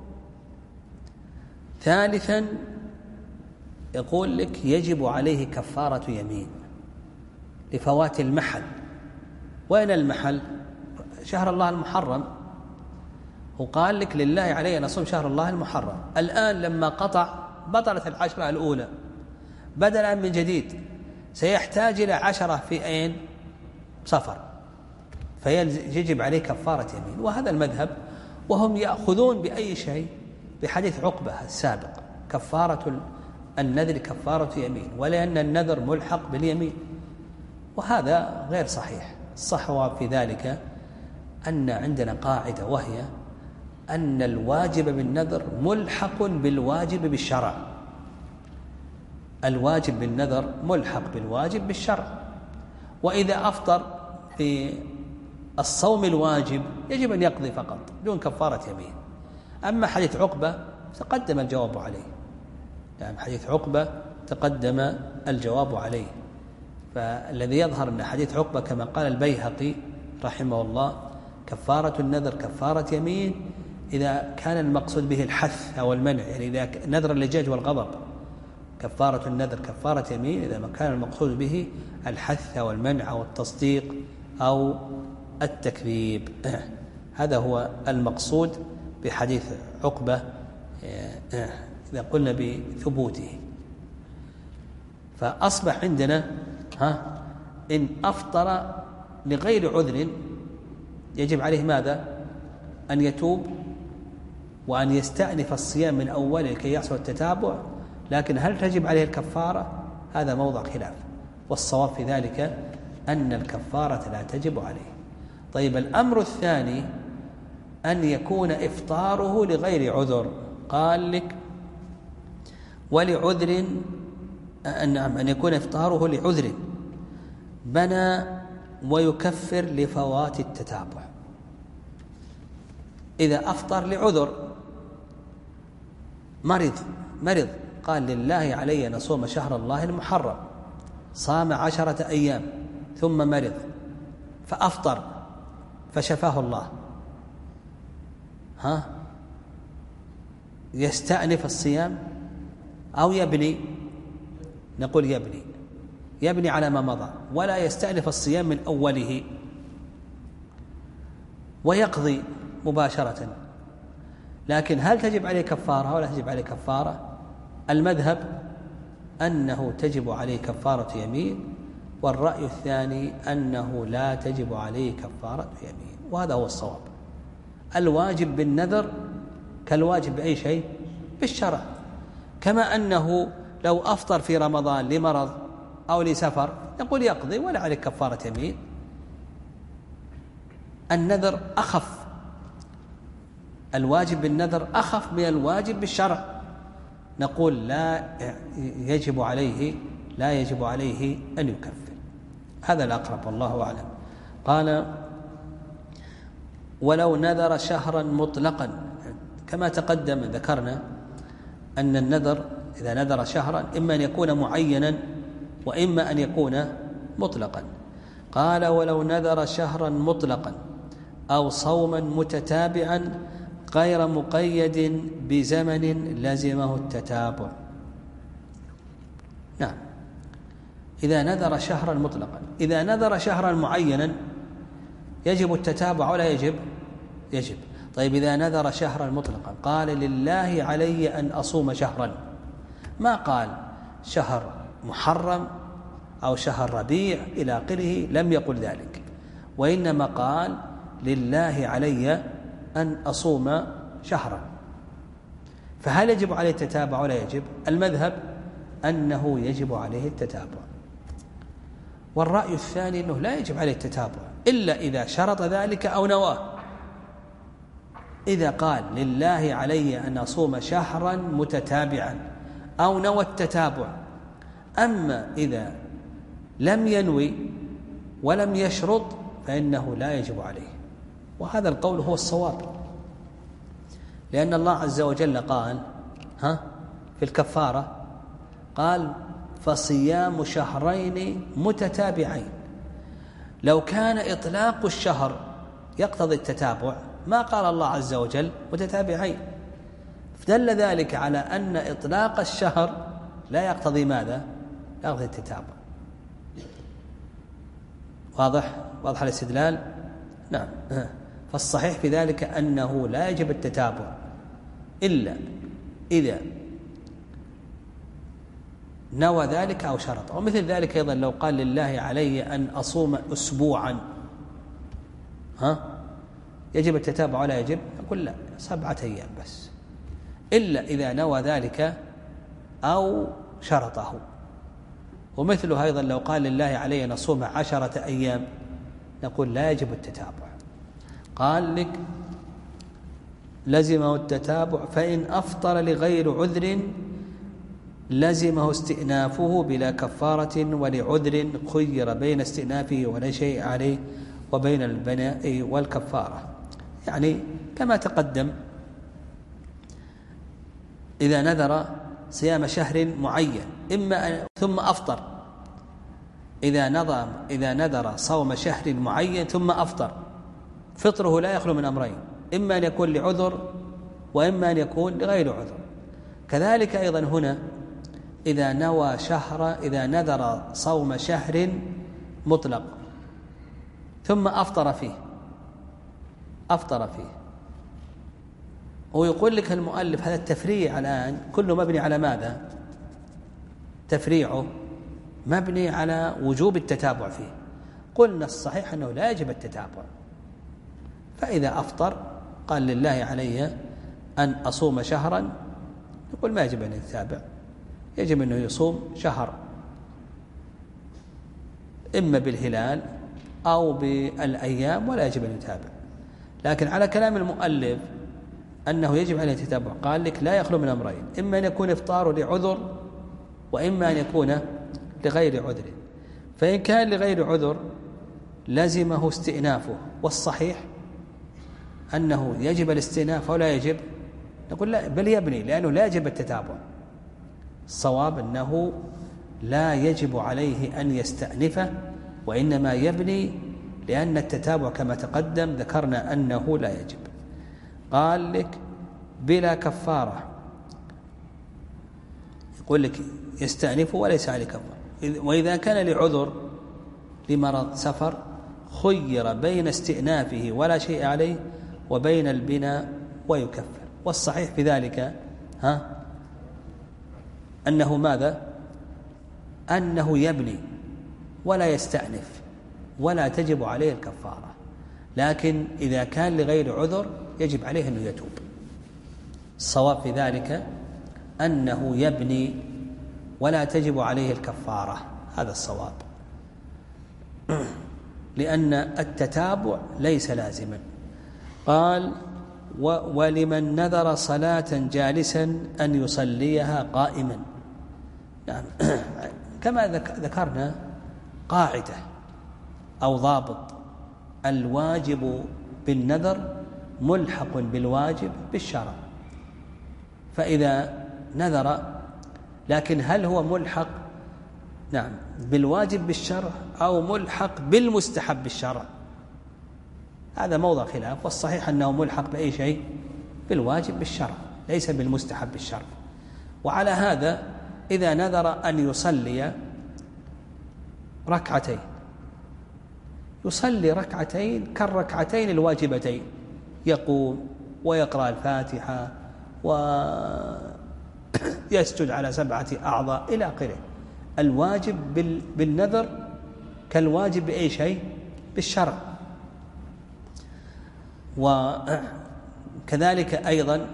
Speaker 3: ثالثا يقول لك يجب عليه كفارة يمين لفوات المحل. وين المحل؟ شهر الله المحرم. وقال لك لله علي أن أصوم شهر الله المحرم. الآن لما قطع بطلت العشرة الأولى، بدلا من جديد سيحتاج إلى عشرة في أين؟ صفر، فيجب عليه كفارة يمين. وهذا المذهب، وهم يأخذون بأي شيء؟ بحديث عقبة السابق، كفارة النذر كفارة يمين، ولأن النذر ملحق باليمين، وهذا غير صحيح. الصحوة في ذلك أن عندنا قاعدة، وهي أن الواجب بالنذر ملحق بالواجب بالشرع. الواجب بالنذر ملحق بالواجب بالشرع، وإذا أفطر في الصوم الواجب يجب أن يقضي فقط دون كفارة يمين. أما حديث عقبة تقدم الجواب عليه، يعني حديث عقبة تقدم الجواب عليه. فالذي يظهر أن حديث عقبة كما قال البيهقي رحمه الله كفارة النذر كفارة يمين إذا كان المقصود به الحث أو المنع، يعني إذا نذر اللجاج والغضب كفارة النذر كفارة يمين إذا ما كان المقصود به الحث أو المنع أو التصديق أو التكذيب. هذا هو المقصود بحديث عقبة إذا قلنا بثبوته. فأصبح عندنا ها إن أفطر لغير عذر يجب عليه ماذا؟ أن يتوب وأن يستأنف الصيام من أوله لكي يحصل التتابع. لكن هل تجب عليه الكفارة؟ هذا موضع خلاف، والصواب في ذلك أن الكفارة لا تجب عليه. طيب، الأمر الثاني أن يكون إفطاره لغير عذر. قال لك ولعذر، نعم، أن يكون إفطاره لعذر بنى ويكفر لفوات التتابع. إذا أفطر لعذر، مرض مرض قال لله علي أن أصوم شهر الله المحرم، صام عشرة أيام ثم مرض فأفطر فشفاه الله، ها يستأنف الصيام أو يبني؟ نقول يبني يبني على ما مضى، ولا يستأنف الصيام من أوله، ويقضي مباشرة. لكن هل تجب عليه كفارة ولا تجب عليه كفارة؟ المذهب أنه تجب عليه كفارة يمين، والرأي الثاني أنه لا تجب عليه كفارة يمين، وهذا هو الصواب. الواجب بالنذر كالواجب بأي شيء بالشرع، كما أنه لو أفطر في رمضان لمرض أو لسفر يقول يقضي ولا عليه كفارة يمين. النذر أخف، الواجب بالنذر أخف من الواجب بالشرع، نقول لا يجب عليه لا يجب عليه أن يكفر. هذا الأقرب والله أعلم. قال ولو نذر شهرا مطلقا، كما تقدم ذكرنا أن النذر إذا نذر شهرا إما أن يكون معينا وإما أن يكون مطلقا. قال ولو نذر شهرا مطلقا أو صوما متتابعا غير مقيد بزمن لزمه التتابع. نعم، إذا نذر شهرا مطلقا، إذا نذر شهرا معينا يجب التتابع ولا يجب؟ يجب. طيب، إذا نذر شهرا مطلقا قال لله علي أن أصوم شهرا، ما قال شهر محرم أو شهر ربيع إلى آخره، لم يقل ذلك، وإنما قال لله علي أن أصوم شهرا. فهل يجب عليه التتابع ولا يجب؟ المذهب أنه يجب عليه التتابع، والرأي الثاني أنه لا يجب عليه التتابع، إلا إذا شرط ذلك أو نواه. إذا قال لله علي أن أصوم شهرا متتابعا أو نوى التتابع. أما إذا لم ينوي ولم يشرط فإنه لا يجب عليه، وهذا القول هو الصواب، لأن الله عز وجل قال ها في الكفارة قال فصيام شهرين متتابعين. لو كان إطلاق الشهر يقتضي التتابع ما قال الله عز وجل متتابعين، فدل ذلك على أن إطلاق الشهر لا يقتضي ماذا؟ لا يقتضي التتابع. واضح؟ واضح الاستدلال؟ نعم. فالصحيح في ذلك أنه لا يجب التتابع إلا إذا نوى ذلك أو شرط. ومثل ذلك أيضا لو قال لله علي أن أصوم أسبوعا، ها يجب التتابع ولا يجب؟ يقول لا، سبعة أيام بس، إلا إذا نوى ذلك أو شرطه. ومثله أيضا لو قال لله علي أن أصوم عشرة أيام، نقول لا يجب التتابع. قال لك لزمه التتابع فإن أفطر لغير عذر لزمه استئنافه بلا كفارة، ولعذر خير بين استئنافه ولا شيء عليه وبين البناء والكفارة. يعني كما تقدم إذا نذر صيام شهر معين إما ثم أفطر، إذا نظر إذا نذر صوم شهر معين ثم أفطر، فطره لا يخلو من أمرين، إما أن يكون لعذر وإما أن يكون لغير عذر. كذلك أيضا هنا إذا نوى شهر إذا نذر صوم شهر مطلق ثم أفطر فيه أفطر فيه ويقول لك المؤلف هذا التفريع الآن كله مبني على ماذا؟ تفريعه مبني على وجوب التتابع فيه. قلنا الصحيح أنه لا يجب التتابع، فإذا أفطر قال لله علي أن أصوم شهرا، يقول ما يجب أن يتابع، يجب أنه يصوم شهر إما بالهلال أو بالأيام ولا يجب أن يتابع. لكن على كلام المؤلف أنه يجب عليه التتابع، قال لك لا يخلو من أمرين، إما أن يكون إفطاره لعذر وإما أن يكون لغير عذر. فإن كان لغير عذر لزمه استئنافه، والصحيح أنه يجب الاستئناف ولا يجب، نقول لا بل يبني، لأنه لا يجب التتابع. الصواب أنه لا يجب عليه أن يستأنفه وإنما يبني، لأن التتابع كما تقدم ذكرنا أنه لا يجب. قال لك بلا كفارة، يقول لك يستأنف وليس عليه كفارة. وإذا كان لعذر لمرض سفر خير بين استئنافه ولا شيء عليه وبين البناء ويكفر. والصحيح في ذلك ها أنه ماذا؟ أنه يبني ولا يستأنف ولا تجب عليه الكفارة، لكن إذا كان لغير عذر يجب عليه أنه يتوب. الصواب في ذلك أنه يبني ولا تجب عليه الكفارة، هذا الصواب، لأن التتابع ليس لازما. قال ولمن نذر صلاة جالسا أن يصليها قائما. نعم. كما ذكرنا قاعدة أو ضابط، الواجب بالنذر ملحق بالواجب بالشرع. فإذا نذر، لكن هل هو ملحق نعم بالواجب بالشرع أو ملحق بالمستحب بالشرع؟ هذا موضع خلاف، والصحيح أنه ملحق بأي شيء؟ بالواجب بالشرع، ليس بالمستحب بالشرع. وعلى هذا إذا نذر أن يصلي ركعتين يصلي ركعتين كالركعتين الواجبتين، يقوم ويقرأ الفاتحة ويسجد على سبعة أعضاء إلى آخره. الواجب بالنذر كالواجب بأي شيء؟ بالشرع. وكذلك أيضا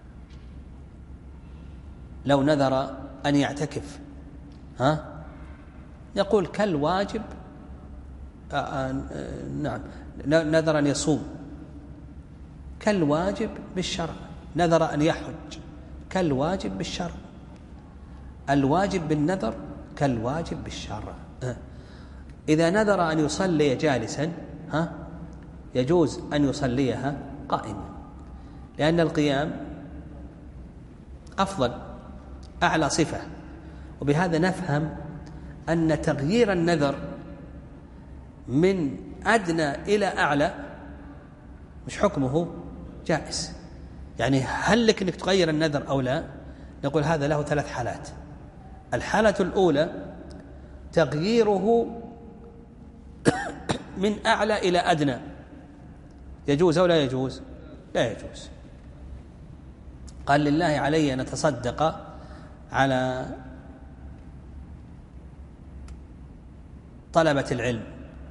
Speaker 3: لو نذر أن يعتكف ها يقول كالواجب آآ آآ نعم نذر أن يصوم كالواجب بالشرع، نذر أن يحج كالواجب بالشرع، الواجب بالنذر كالواجب بالشرع. إذا نذر أن يصلي جالسا ها يجوز أن يصليها قائما، لأن القيام أفضل أعلى صفة. وبهذا نفهم أن تغيير النذر من أدنى إلى أعلى مش حكمه جائز. يعني هل لك أنك تغير النذر أو لا؟ نقول هذا له ثلاث حالات. الحالة الأولى تغييره من أعلى إلى أدنى، يجوز أو لا يجوز؟ لا يجوز. قال لله علي أن أتصدق على طلبة العلم،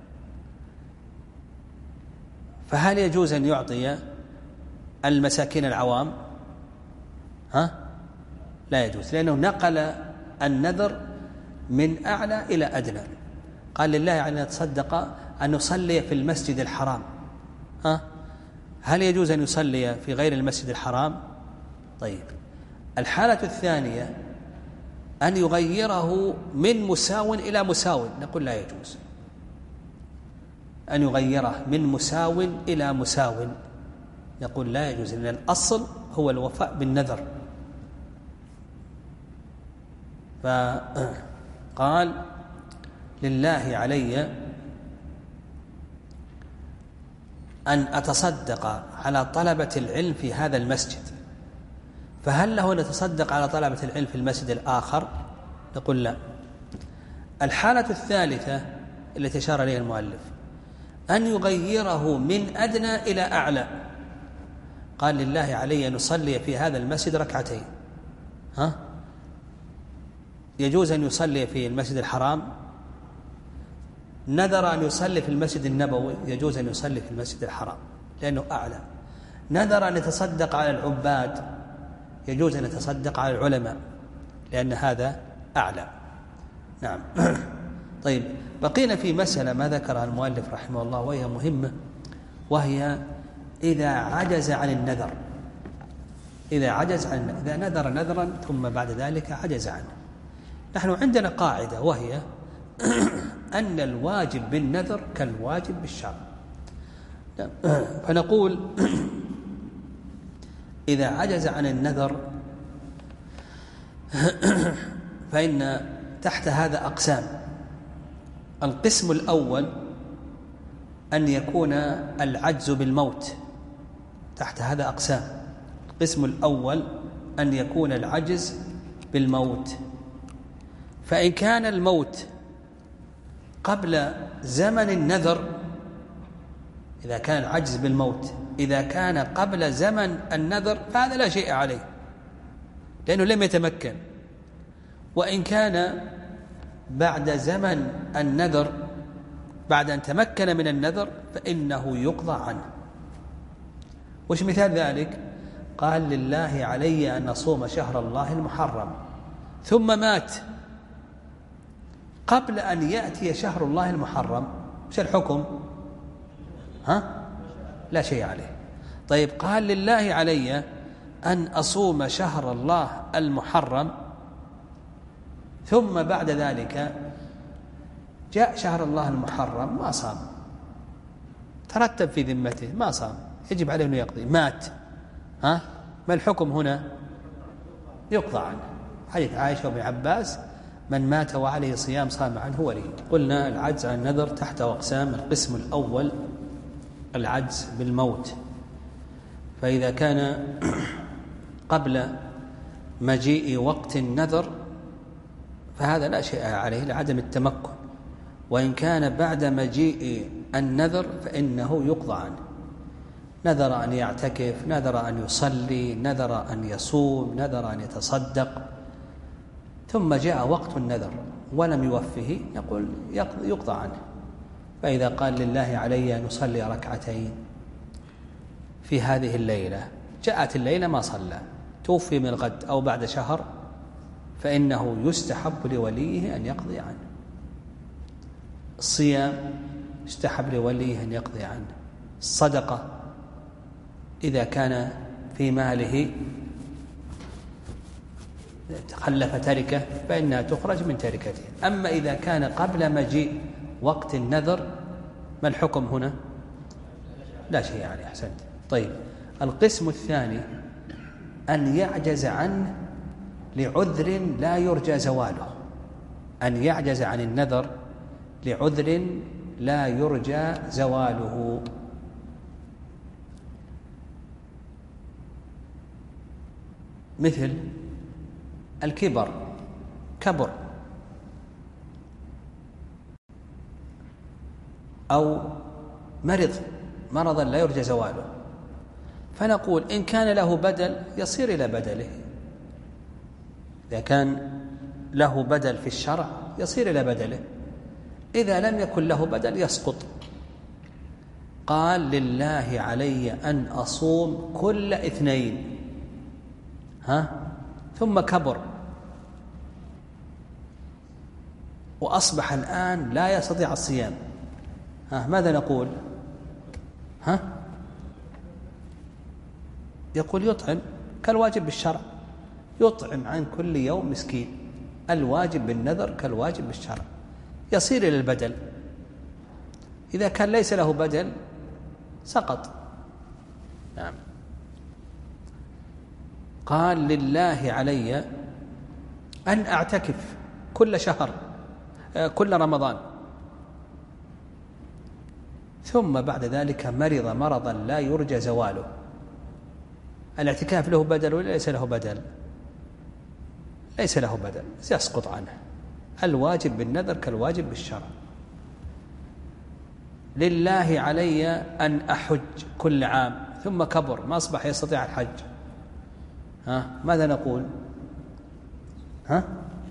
Speaker 3: فهل يجوز أن يعطي المساكين العوام؟ ها؟ لا يجوز، لأنه نقل النذر من أعلى إلى أدنى. قال لله علي أن أتصدق أن نصلي في المسجد الحرام، ها؟ هل يجوز أن يصلي في غير المسجد الحرام؟ طيب، الحالة الثانية أن يغيره من مساو إلى مساو، نقول لا يجوز أن يغيره من مساو إلى مساو، نقول لا يجوز، لأن الأصل هو الوفاء بالنذر. فقال لله علي أن أتصدق على طلبة العلم في هذا المسجد، فهل له أن يتصدق على طلبة العلم في المسجد الآخر؟ نقول لا. الحالة الثالثة التي أشار إليها المؤلف أن يغيره من أدنى إلى أعلى. قال لله علي أن نصلي في هذا المسجد ركعتين، ها؟ يجوز أن يصلي في المسجد الحرام. نذر أن يصلي في المسجد النبوي، يجوز أن يصلي في المسجد الحرام لأنه أعلى. نذر أن يتصدق على العباد، يجوز أن يتصدق على العلماء لأن هذا أعلى. نعم. طيب، بقينا في مسألة ما ذكرها المؤلف رحمه الله وهي مهمة، وهي إذا عجز عن النذر. إذا عجز عن النذر، إذا نذر نذرا ثم بعد ذلك عجز عنه. نحن عندنا قاعدة وهي أن الواجب بالنذر كالواجب بالشرع. فنقول إذا عجز عن النذر فإن تحت هذا أقسام. القسم الأول أن يكون العجز بالموت، تحت هذا أقسام. القسم الأول أن يكون العجز بالموت، فإن كان الموت قبل زمن النذر، إذا كان العجز بالموت إذا كان قبل زمن النذر فهذا لا شيء عليه لأنه لم يتمكن. وإن كان بعد زمن النذر، بعد أن تمكن من النذر، فإنه يقضى عنه. وش مثال ذلك؟ قال لله علي أن أصوم شهر الله المحرم، ثم مات قبل أن يأتي شهر الله المحرم، وش الحكم؟ ها؟ لا شيء عليه. طيب، قال لله علي أن أصوم شهر الله المحرم، ثم بعد ذلك جاء شهر الله المحرم ما صام، ترتب في ذمته ما صام، يجب عليه أن يقضي، مات، ها؟ ما الحكم هنا؟ يقضى عنه. حديث عائشة وابن عباس: من مات وعليه صيام صام عنه وليه. قلنا العجز عن النذر تحت أقسام. القسم الأول العجز بالموت، فإذا كان قبل مجيء وقت النذر فهذا لا شيء عليه لعدم التمكن، وإن كان بعد مجيء النذر فإنه يقضى عنه. نذر أن يعتكف، نذر أن يصلي، نذر أن يصوم، نذر أن يتصدق، ثم جاء وقت النذر ولم يوفه، نقول يقضى عنه. فإذا قال لله علي أن أصلي ركعتين في هذه الليلة، جاءت الليلة ما صلى، توفي من الغد أو بعد شهر، فإنه يستحب لوليه أن يقضي عنه. الصيام يستحب لوليه أن يقضي عنه. الصدقة إذا كان في ماله خلف تركة فإنها تخرج من تركته. أما إذا كان قبل مجيء وقت النذر ما الحكم هنا؟ لا شيء عليه. أحسنت. طيب، القسم الثاني أن يعجز عنه لعذر لا يرجى زواله، أن يعجز عن النذر لعذر لا يرجى زواله. مثل الكبر، كبر، أو مرض مرضا لا يرجى زواله، فنقول إن كان له بدل يصير إلى بدله. إذا كان له بدل في الشرع يصير إلى بدله، إذا لم يكن له بدل يسقط. قال لله علي أن أصوم كل اثنين، ها ثم كبر وأصبح الآن لا يستطيع الصيام، ها ماذا نقول؟ ها يقول يطعم كالواجب بالشرع، يطعم عن كل يوم مسكين، الواجب بالنذر كالواجب بالشرع، يصير إلى البدل. إذا كان ليس له بدل سقط. نعم. قال لله علي أن أعتكف كل شهر كل رمضان، ثم بعد ذلك مرض مرضا لا يرجى زواله. الاعتكاف له بدل ولا ليس له بدل؟ ليس له بدل، سيسقط عنه. الواجب بالنذر كالواجب بالشرع. لله علي أن أحج كل عام، ثم كبر ما أصبح يستطيع الحج، ها ماذا نقول؟ ها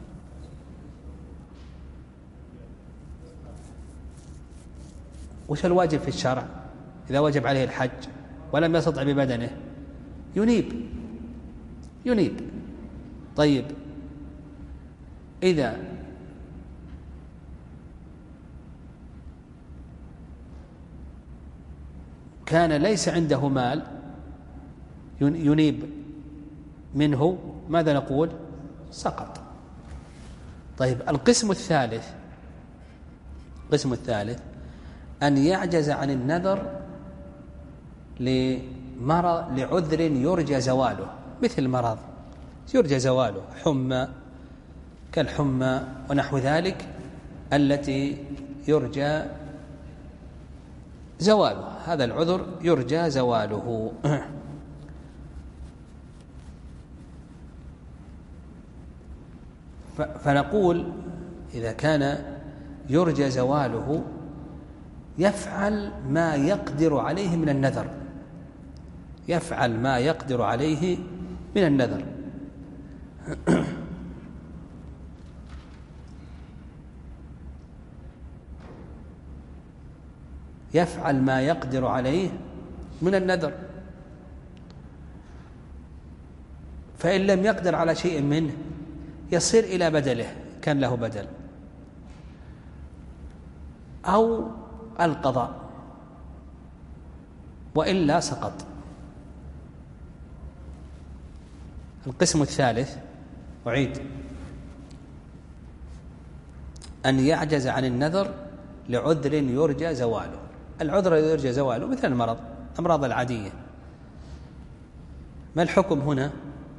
Speaker 3: وش الواجب في الشرع إذا وجب عليه الحج ولم يستطع ببدنه؟ ينيب ينيب طيب، إذا كان ليس عنده مال ينيب منه ماذا نقول؟ سقط. طيب، القسم الثالث القسم الثالث أن يعجز عن النذر لمرض لعذر يرجى زواله، مثل مرض يرجى زواله، حمى كالحمى ونحو ذلك التي يرجى زواله، هذا العذر يرجى زواله. فنقول إذا كان يرجى زواله يفعل ما يقدر عليه من النذر، يفعل ما يقدر عليه من النذر. يفعل ما يقدر عليه من النذر، فإن لم يقدر على شيء منه يصير إلى بدله، كان له بدل، أو القضاء، وإلا سقط. القسم الثالث أعيد أن يعجز عن النذر لعذر يرجى زواله. العذر يرجى زواله مثل المرض، أمراض العادية، ما الحكم هنا؟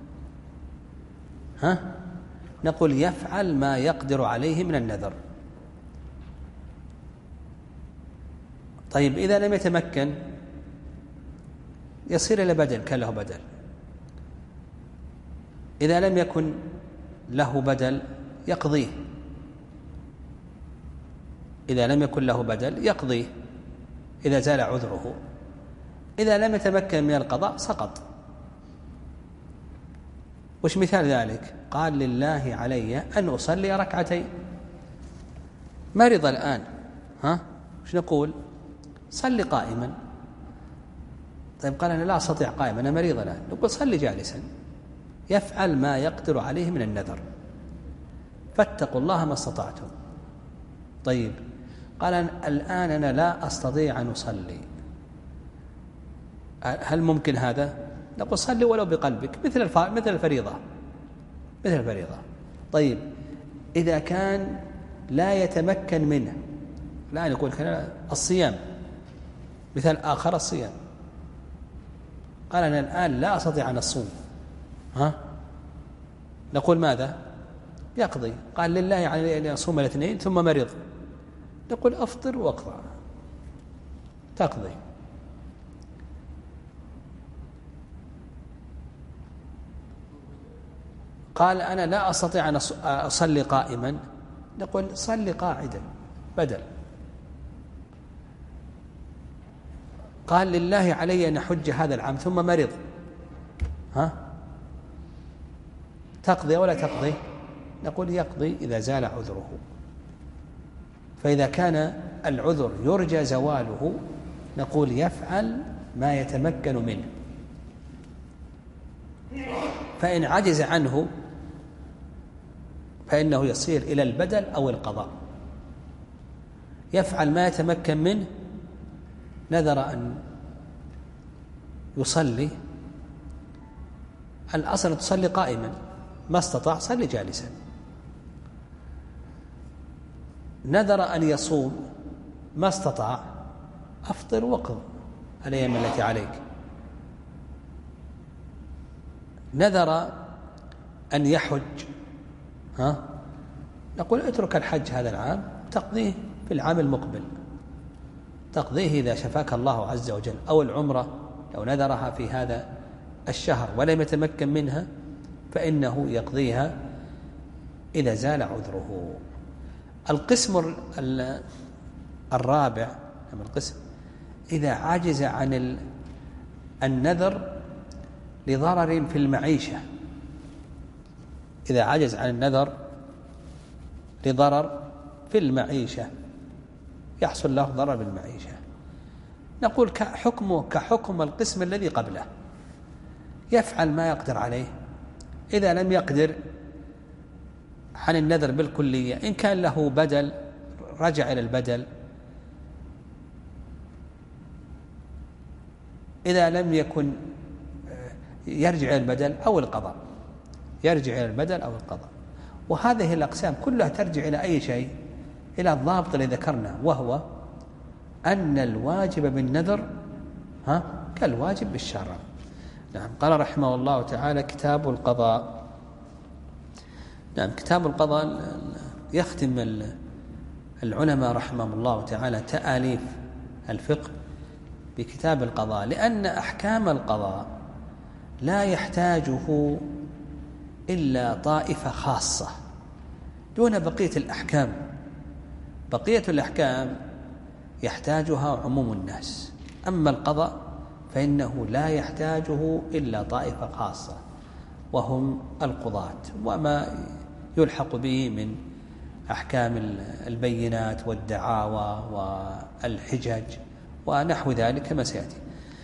Speaker 3: ها نقول يفعل ما يقدر عليه من النذر. طيب، إذا لم يتمكن يصير إلى بدل، كان له بدل. إذا لم يكن له بدل يقضيه، إذا لم يكن له بدل يقضيه إذا زال عذره. إذا لم يتمكن من القضاء سقط. وش مثال ذلك؟ قال لله علي أن أصلي ركعتين، مرض الآن، ها وش نقول؟ صلي قائما. طيب، قال أنا لا أستطيع قائما، أنا مريض الآن، نقول صلي جالسا. يفعل ما يقدر عليه من النذر، فاتقوا الله ما استطعتم. طيب، قال الآن أنا لا أستطيع أن أصلي، هل ممكن هذا؟ نقول صلي ولو بقلبك مثل مثل الفريضة مثل الفريضة. طيب إذا كان لا يتمكن منه، لا نقول الصيام مثال آخر، الصيام قال أنا الآن لا أستطيع أن أصوم، ها نقول ماذا؟ يقضي. قال لله يعني أن يصوم الاثنين ثم مرض، نقول أفطر واقضى، تقضي. قال أنا لا أستطيع أن أصلي قائما، نقول صلي قاعدا بدل. قال لله علي أن أحج هذا العام ثم مرض، ها تقضي ولا تقضي؟ نقول يقضي إذا زال عذره. فإذا كان العذر يرجى زواله نقول يفعل ما يتمكن منه، فإن عجز عنه فإنه يصير إلى البدل أو القضاء. يفعل ما يتمكن منه، نذر أن يصلي، الأصل تصلي قائما، ما استطاع صلي جالسا. نذر أن يصوم ما استطاع، أفطر وقض الأيام التي عليك. نذر أن يحج، ها نقول اترك الحج هذا العام، تقضيه في العام المقبل، تقضيه إذا شفاك الله عز وجل. أو العمرة لو نذرها في هذا الشهر ولم يتمكن منها فإنه يقضيها إذا زال عذره. القسم الرابع القسم إذا عجز عن النذر لضرر في المعيشة، إذا عجز عن النذر لضرر في المعيشة، يحصل له ضرر بالمعيشة، نقول كحكمه كحكم القسم الذي قبله، يفعل ما يقدر عليه. إذا لم يقدر عن النذر بالكلية، إن كان له بدل رجع إلى البدل، إذا لم يكن يرجع إلى البدل أو القضاء، يرجع إلى البدل أو القضاء. وهذه الأقسام كلها ترجع إلى أي شيء؟ إلى الضابط الذي ذكرنا، وهو أن الواجب بالنذر ها كالواجب بالشرع. نعم. قال رحمه الله تعالى كتاب القضاء. نعم، كتاب القضاء يختم العلماء رحمهم الله تعالى تآليف الفقه بكتاب القضاء، لأن أحكام القضاء لا يحتاجه إلا طائفة خاصة دون بقية الأحكام. بقية الأحكام يحتاجها عموم الناس، أما القضاء فإنه لا يحتاجه إلا طائفة خاصة وهم القضاة، وما يلحق به من أحكام البينات والدعاوى والحجج ونحو ذلك كما سيأتي.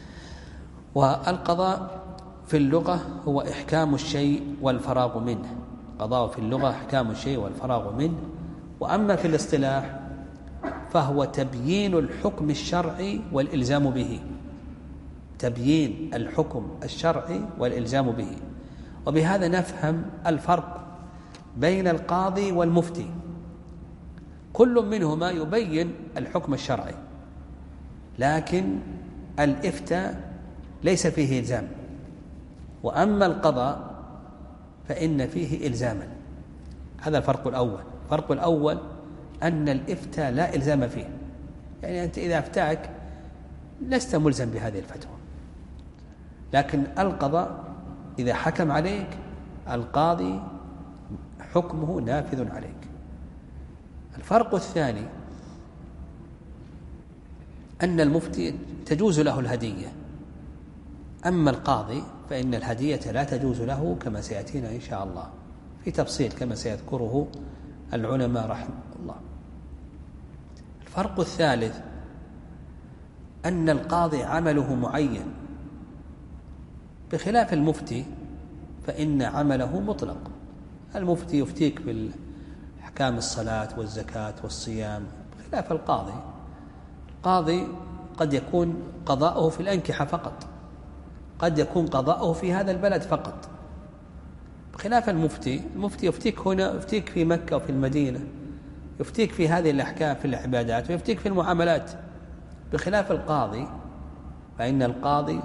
Speaker 3: والقضاء في اللغة هو إحكام الشيء والفراغ منه، قضاء في اللغة إحكام الشيء والفراغ منه. وأما في الاصطلاح فهو تبيين الحكم الشرعي والإلزام به، تبيين الحكم الشرعي والإلزام به. وبهذا نفهم الفرق بين القاضي والمفتي، كل منهما يبين الحكم الشرعي، لكن الإفتاء ليس فيه إلزام، وأما القضاء فإن فيه إلزاما. هذا الفرق الأول. الفرق الأول أن الإفتاء لا إلزام فيه، يعني أنت إذا أفتاك لست ملزم بهذه الفتوى، لكن القضاء إذا حكم عليك القاضي حكمه نافذ عليك. الفرق الثاني أن المفتي تجوز له الهدية، أما القاضي فإن الهدية لا تجوز له، كما سيأتينا إن شاء الله في تفصيل كما سيذكره العلماء رحمه الله. الفرق الثالث أن القاضي عمله معين، بخلاف المفتي فإن عمله مطلق. المفتي يفتيك بالأحكام الصلاة والزكاة والصيام، بخلاف القاضي. القاضي قد يكون قضاؤه في الأنكحة فقط، قد يكون قضاؤه في هذا البلد فقط، بخلاف المفتي. المفتي يفتيك هنا، يفتيك في مكة وفي المدينة، يفتيك في هذه الأحكام في العبادات، ويفتيك في المعاملات، بخلاف القاضي. فإن القاضي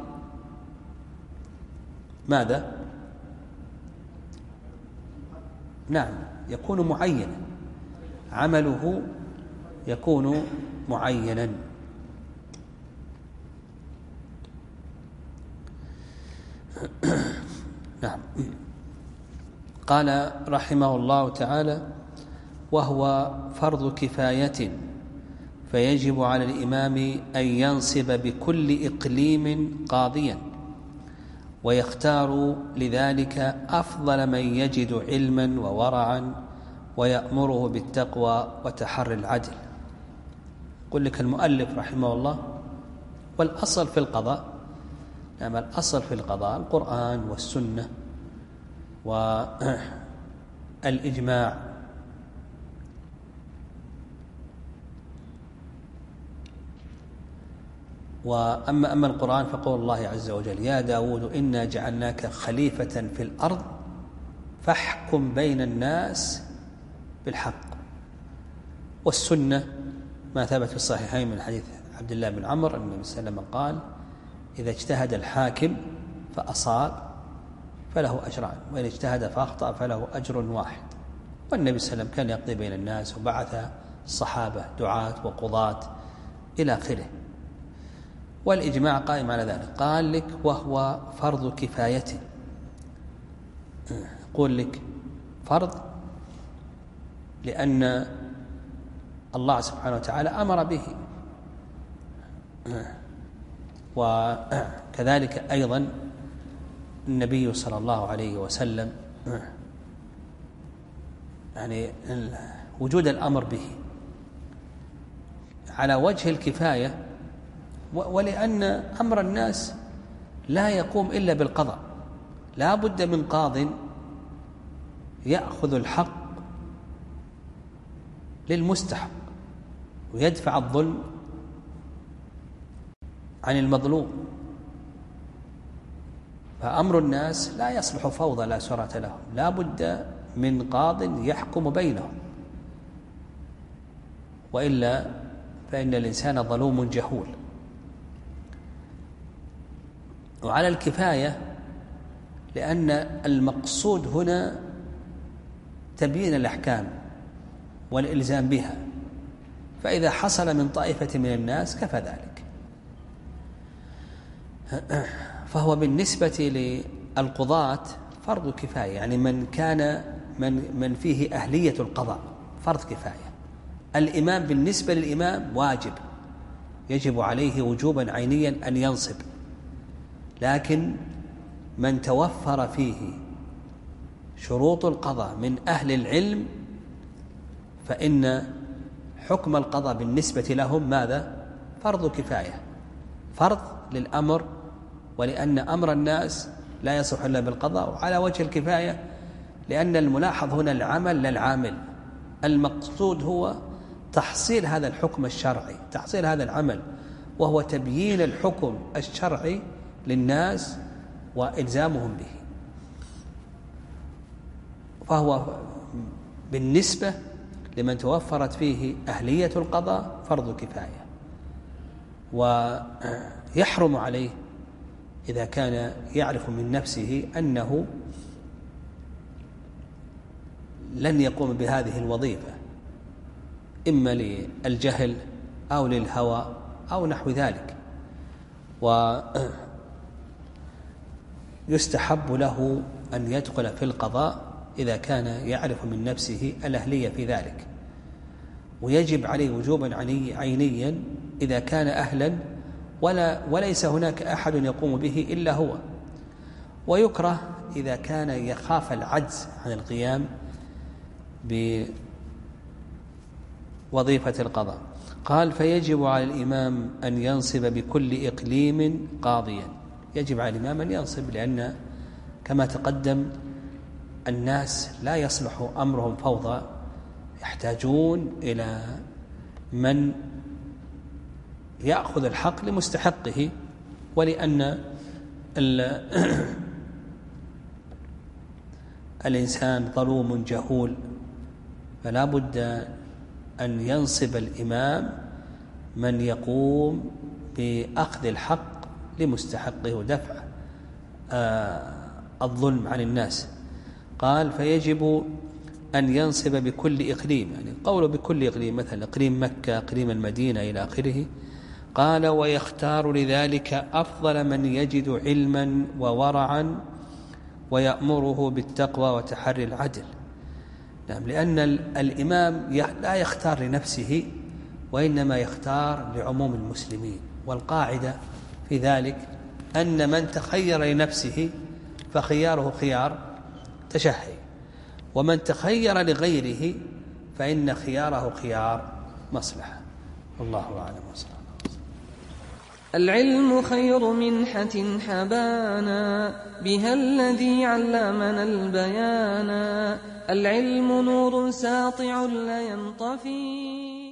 Speaker 3: ماذا؟ نعم، يكون معينا، عمله يكون معينا. نعم. قال رحمه الله تعالى: وهو فرض كفاية، فيجب على الإمام أن ينصب بكل إقليم قاضيا، ويختار لذلك أفضل من يجد علما وورعا، ويأمره بالتقوى وتحري العدل. يقول لك المؤلف رحمه الله: والأصل في القضاء، نعم الأصل في القضاء القرآن والسنة والإجماع. وأما أما القرآن فقول الله عز وجل: يا داود إنا جعلناك خليفة في الأرض فاحكم بين الناس بالحق. والسنة ما ثبت في الصحيحين من حديث عبد الله بن عمر أن النبي صلى الله عليه وسلم قال: إذا اجتهد الحاكم فأصاب فله أجران، وإن اجتهد فأخطأ فله أجر واحد. والنبي صلى الله عليه وسلم كان يقضي بين الناس، وبعث الصحابة دعاة وقضاة إلى آخره. والإجماع قائم على ذلك. قال لك: وهو فرض كفاية. يقول لك فرض لأن الله سبحانه وتعالى أمر به، وكذلك أيضا النبي صلى الله عليه وسلم يعني وجود الأمر به على وجه الكفاية، ولأن أمر الناس لا يقوم إلا بالقضاء، لا بد من قاض يأخذ الحق للمستحق ويدفع الظلم عن المظلوم. فأمر الناس لا يصلح فوضى لا سرة لهم، لا بد من قاض يحكم بينهم، وإلا فإن الإنسان ظلوم جهول. وعلى الكفاية لأن المقصود هنا تبيين الأحكام والإلزام بها، فإذا حصل من طائفة من الناس كفى ذلك. فهو بالنسبة للقضاة فرض كفاية، يعني من كان من من فيه أهلية القضاء فرض كفاية. الإمام بالنسبة للإمام واجب، يجب عليه وجوبا عينيا أن ينصب، لكن من توفر فيه شروط القضاء من أهل العلم فإن حكم القضاء بالنسبة لهم ماذا؟ فرض كفاية، فرض للأمر، ولأن أمر الناس لا يصح إلا بالقضاء. وعلى وجه الكفاية لأن الملاحظ هنا العمل للعامل، المقصود هو تحصيل هذا الحكم الشرعي، تحصيل هذا العمل، وهو تبيين الحكم الشرعي للناس وإلزامهم به. فهو بالنسبة لمن توفرت فيه أهلية القضاء فرض كفاية، ويحرم عليه إذا كان يعرف من نفسه أنه لن يقوم بهذه الوظيفة، إما للجهل أو للهوى أو نحو ذلك، ويستحب له أن يدخل في القضاء إذا كان يعرف من نفسه الأهلية في ذلك، ويجب عليه وجوبا عينيا إذا كان أهلا ولا وليس هناك أحد يقوم به إلا هو، ويكره إذا كان يخاف العجز عن القيام بوظيفة القضاء. قال: فيجب على الإمام أن ينصب بكل إقليم قاضيا. يجب على الإمام أن ينصب، لأن كما تقدم الناس لا يصلح أمرهم فوضى، يحتاجون إلى من يأخذ الحق لمستحقه، ولأن الإنسان ظلوم جهول، فلا بد أن ينصب الإمام من يقوم بأخذ الحق لمستحقه ودفع الظلم عن الناس. قال فيجب أن ينصب بكل إقليم، يعني قوله بكل إقليم، مثلا إقليم مكة، إقليم المدينة إلى آخره. قال ويختار لذلك أفضل من يجد علما وورعا ويأمره بالتقوى وتحري العدل. نعم، لأن الإمام لا يختار لنفسه، وإنما يختار لعموم المسلمين، والقاعدة في ذلك أن من تخير لنفسه فخياره خيار تشهي، ومن تخير لغيره فإن خياره خيار مصلحة. الله أعلم وصلى الله.
Speaker 1: العلم خير منحة حبانا، بها الذي علمنا البيانا. العلم نور ساطع لا ينطفي.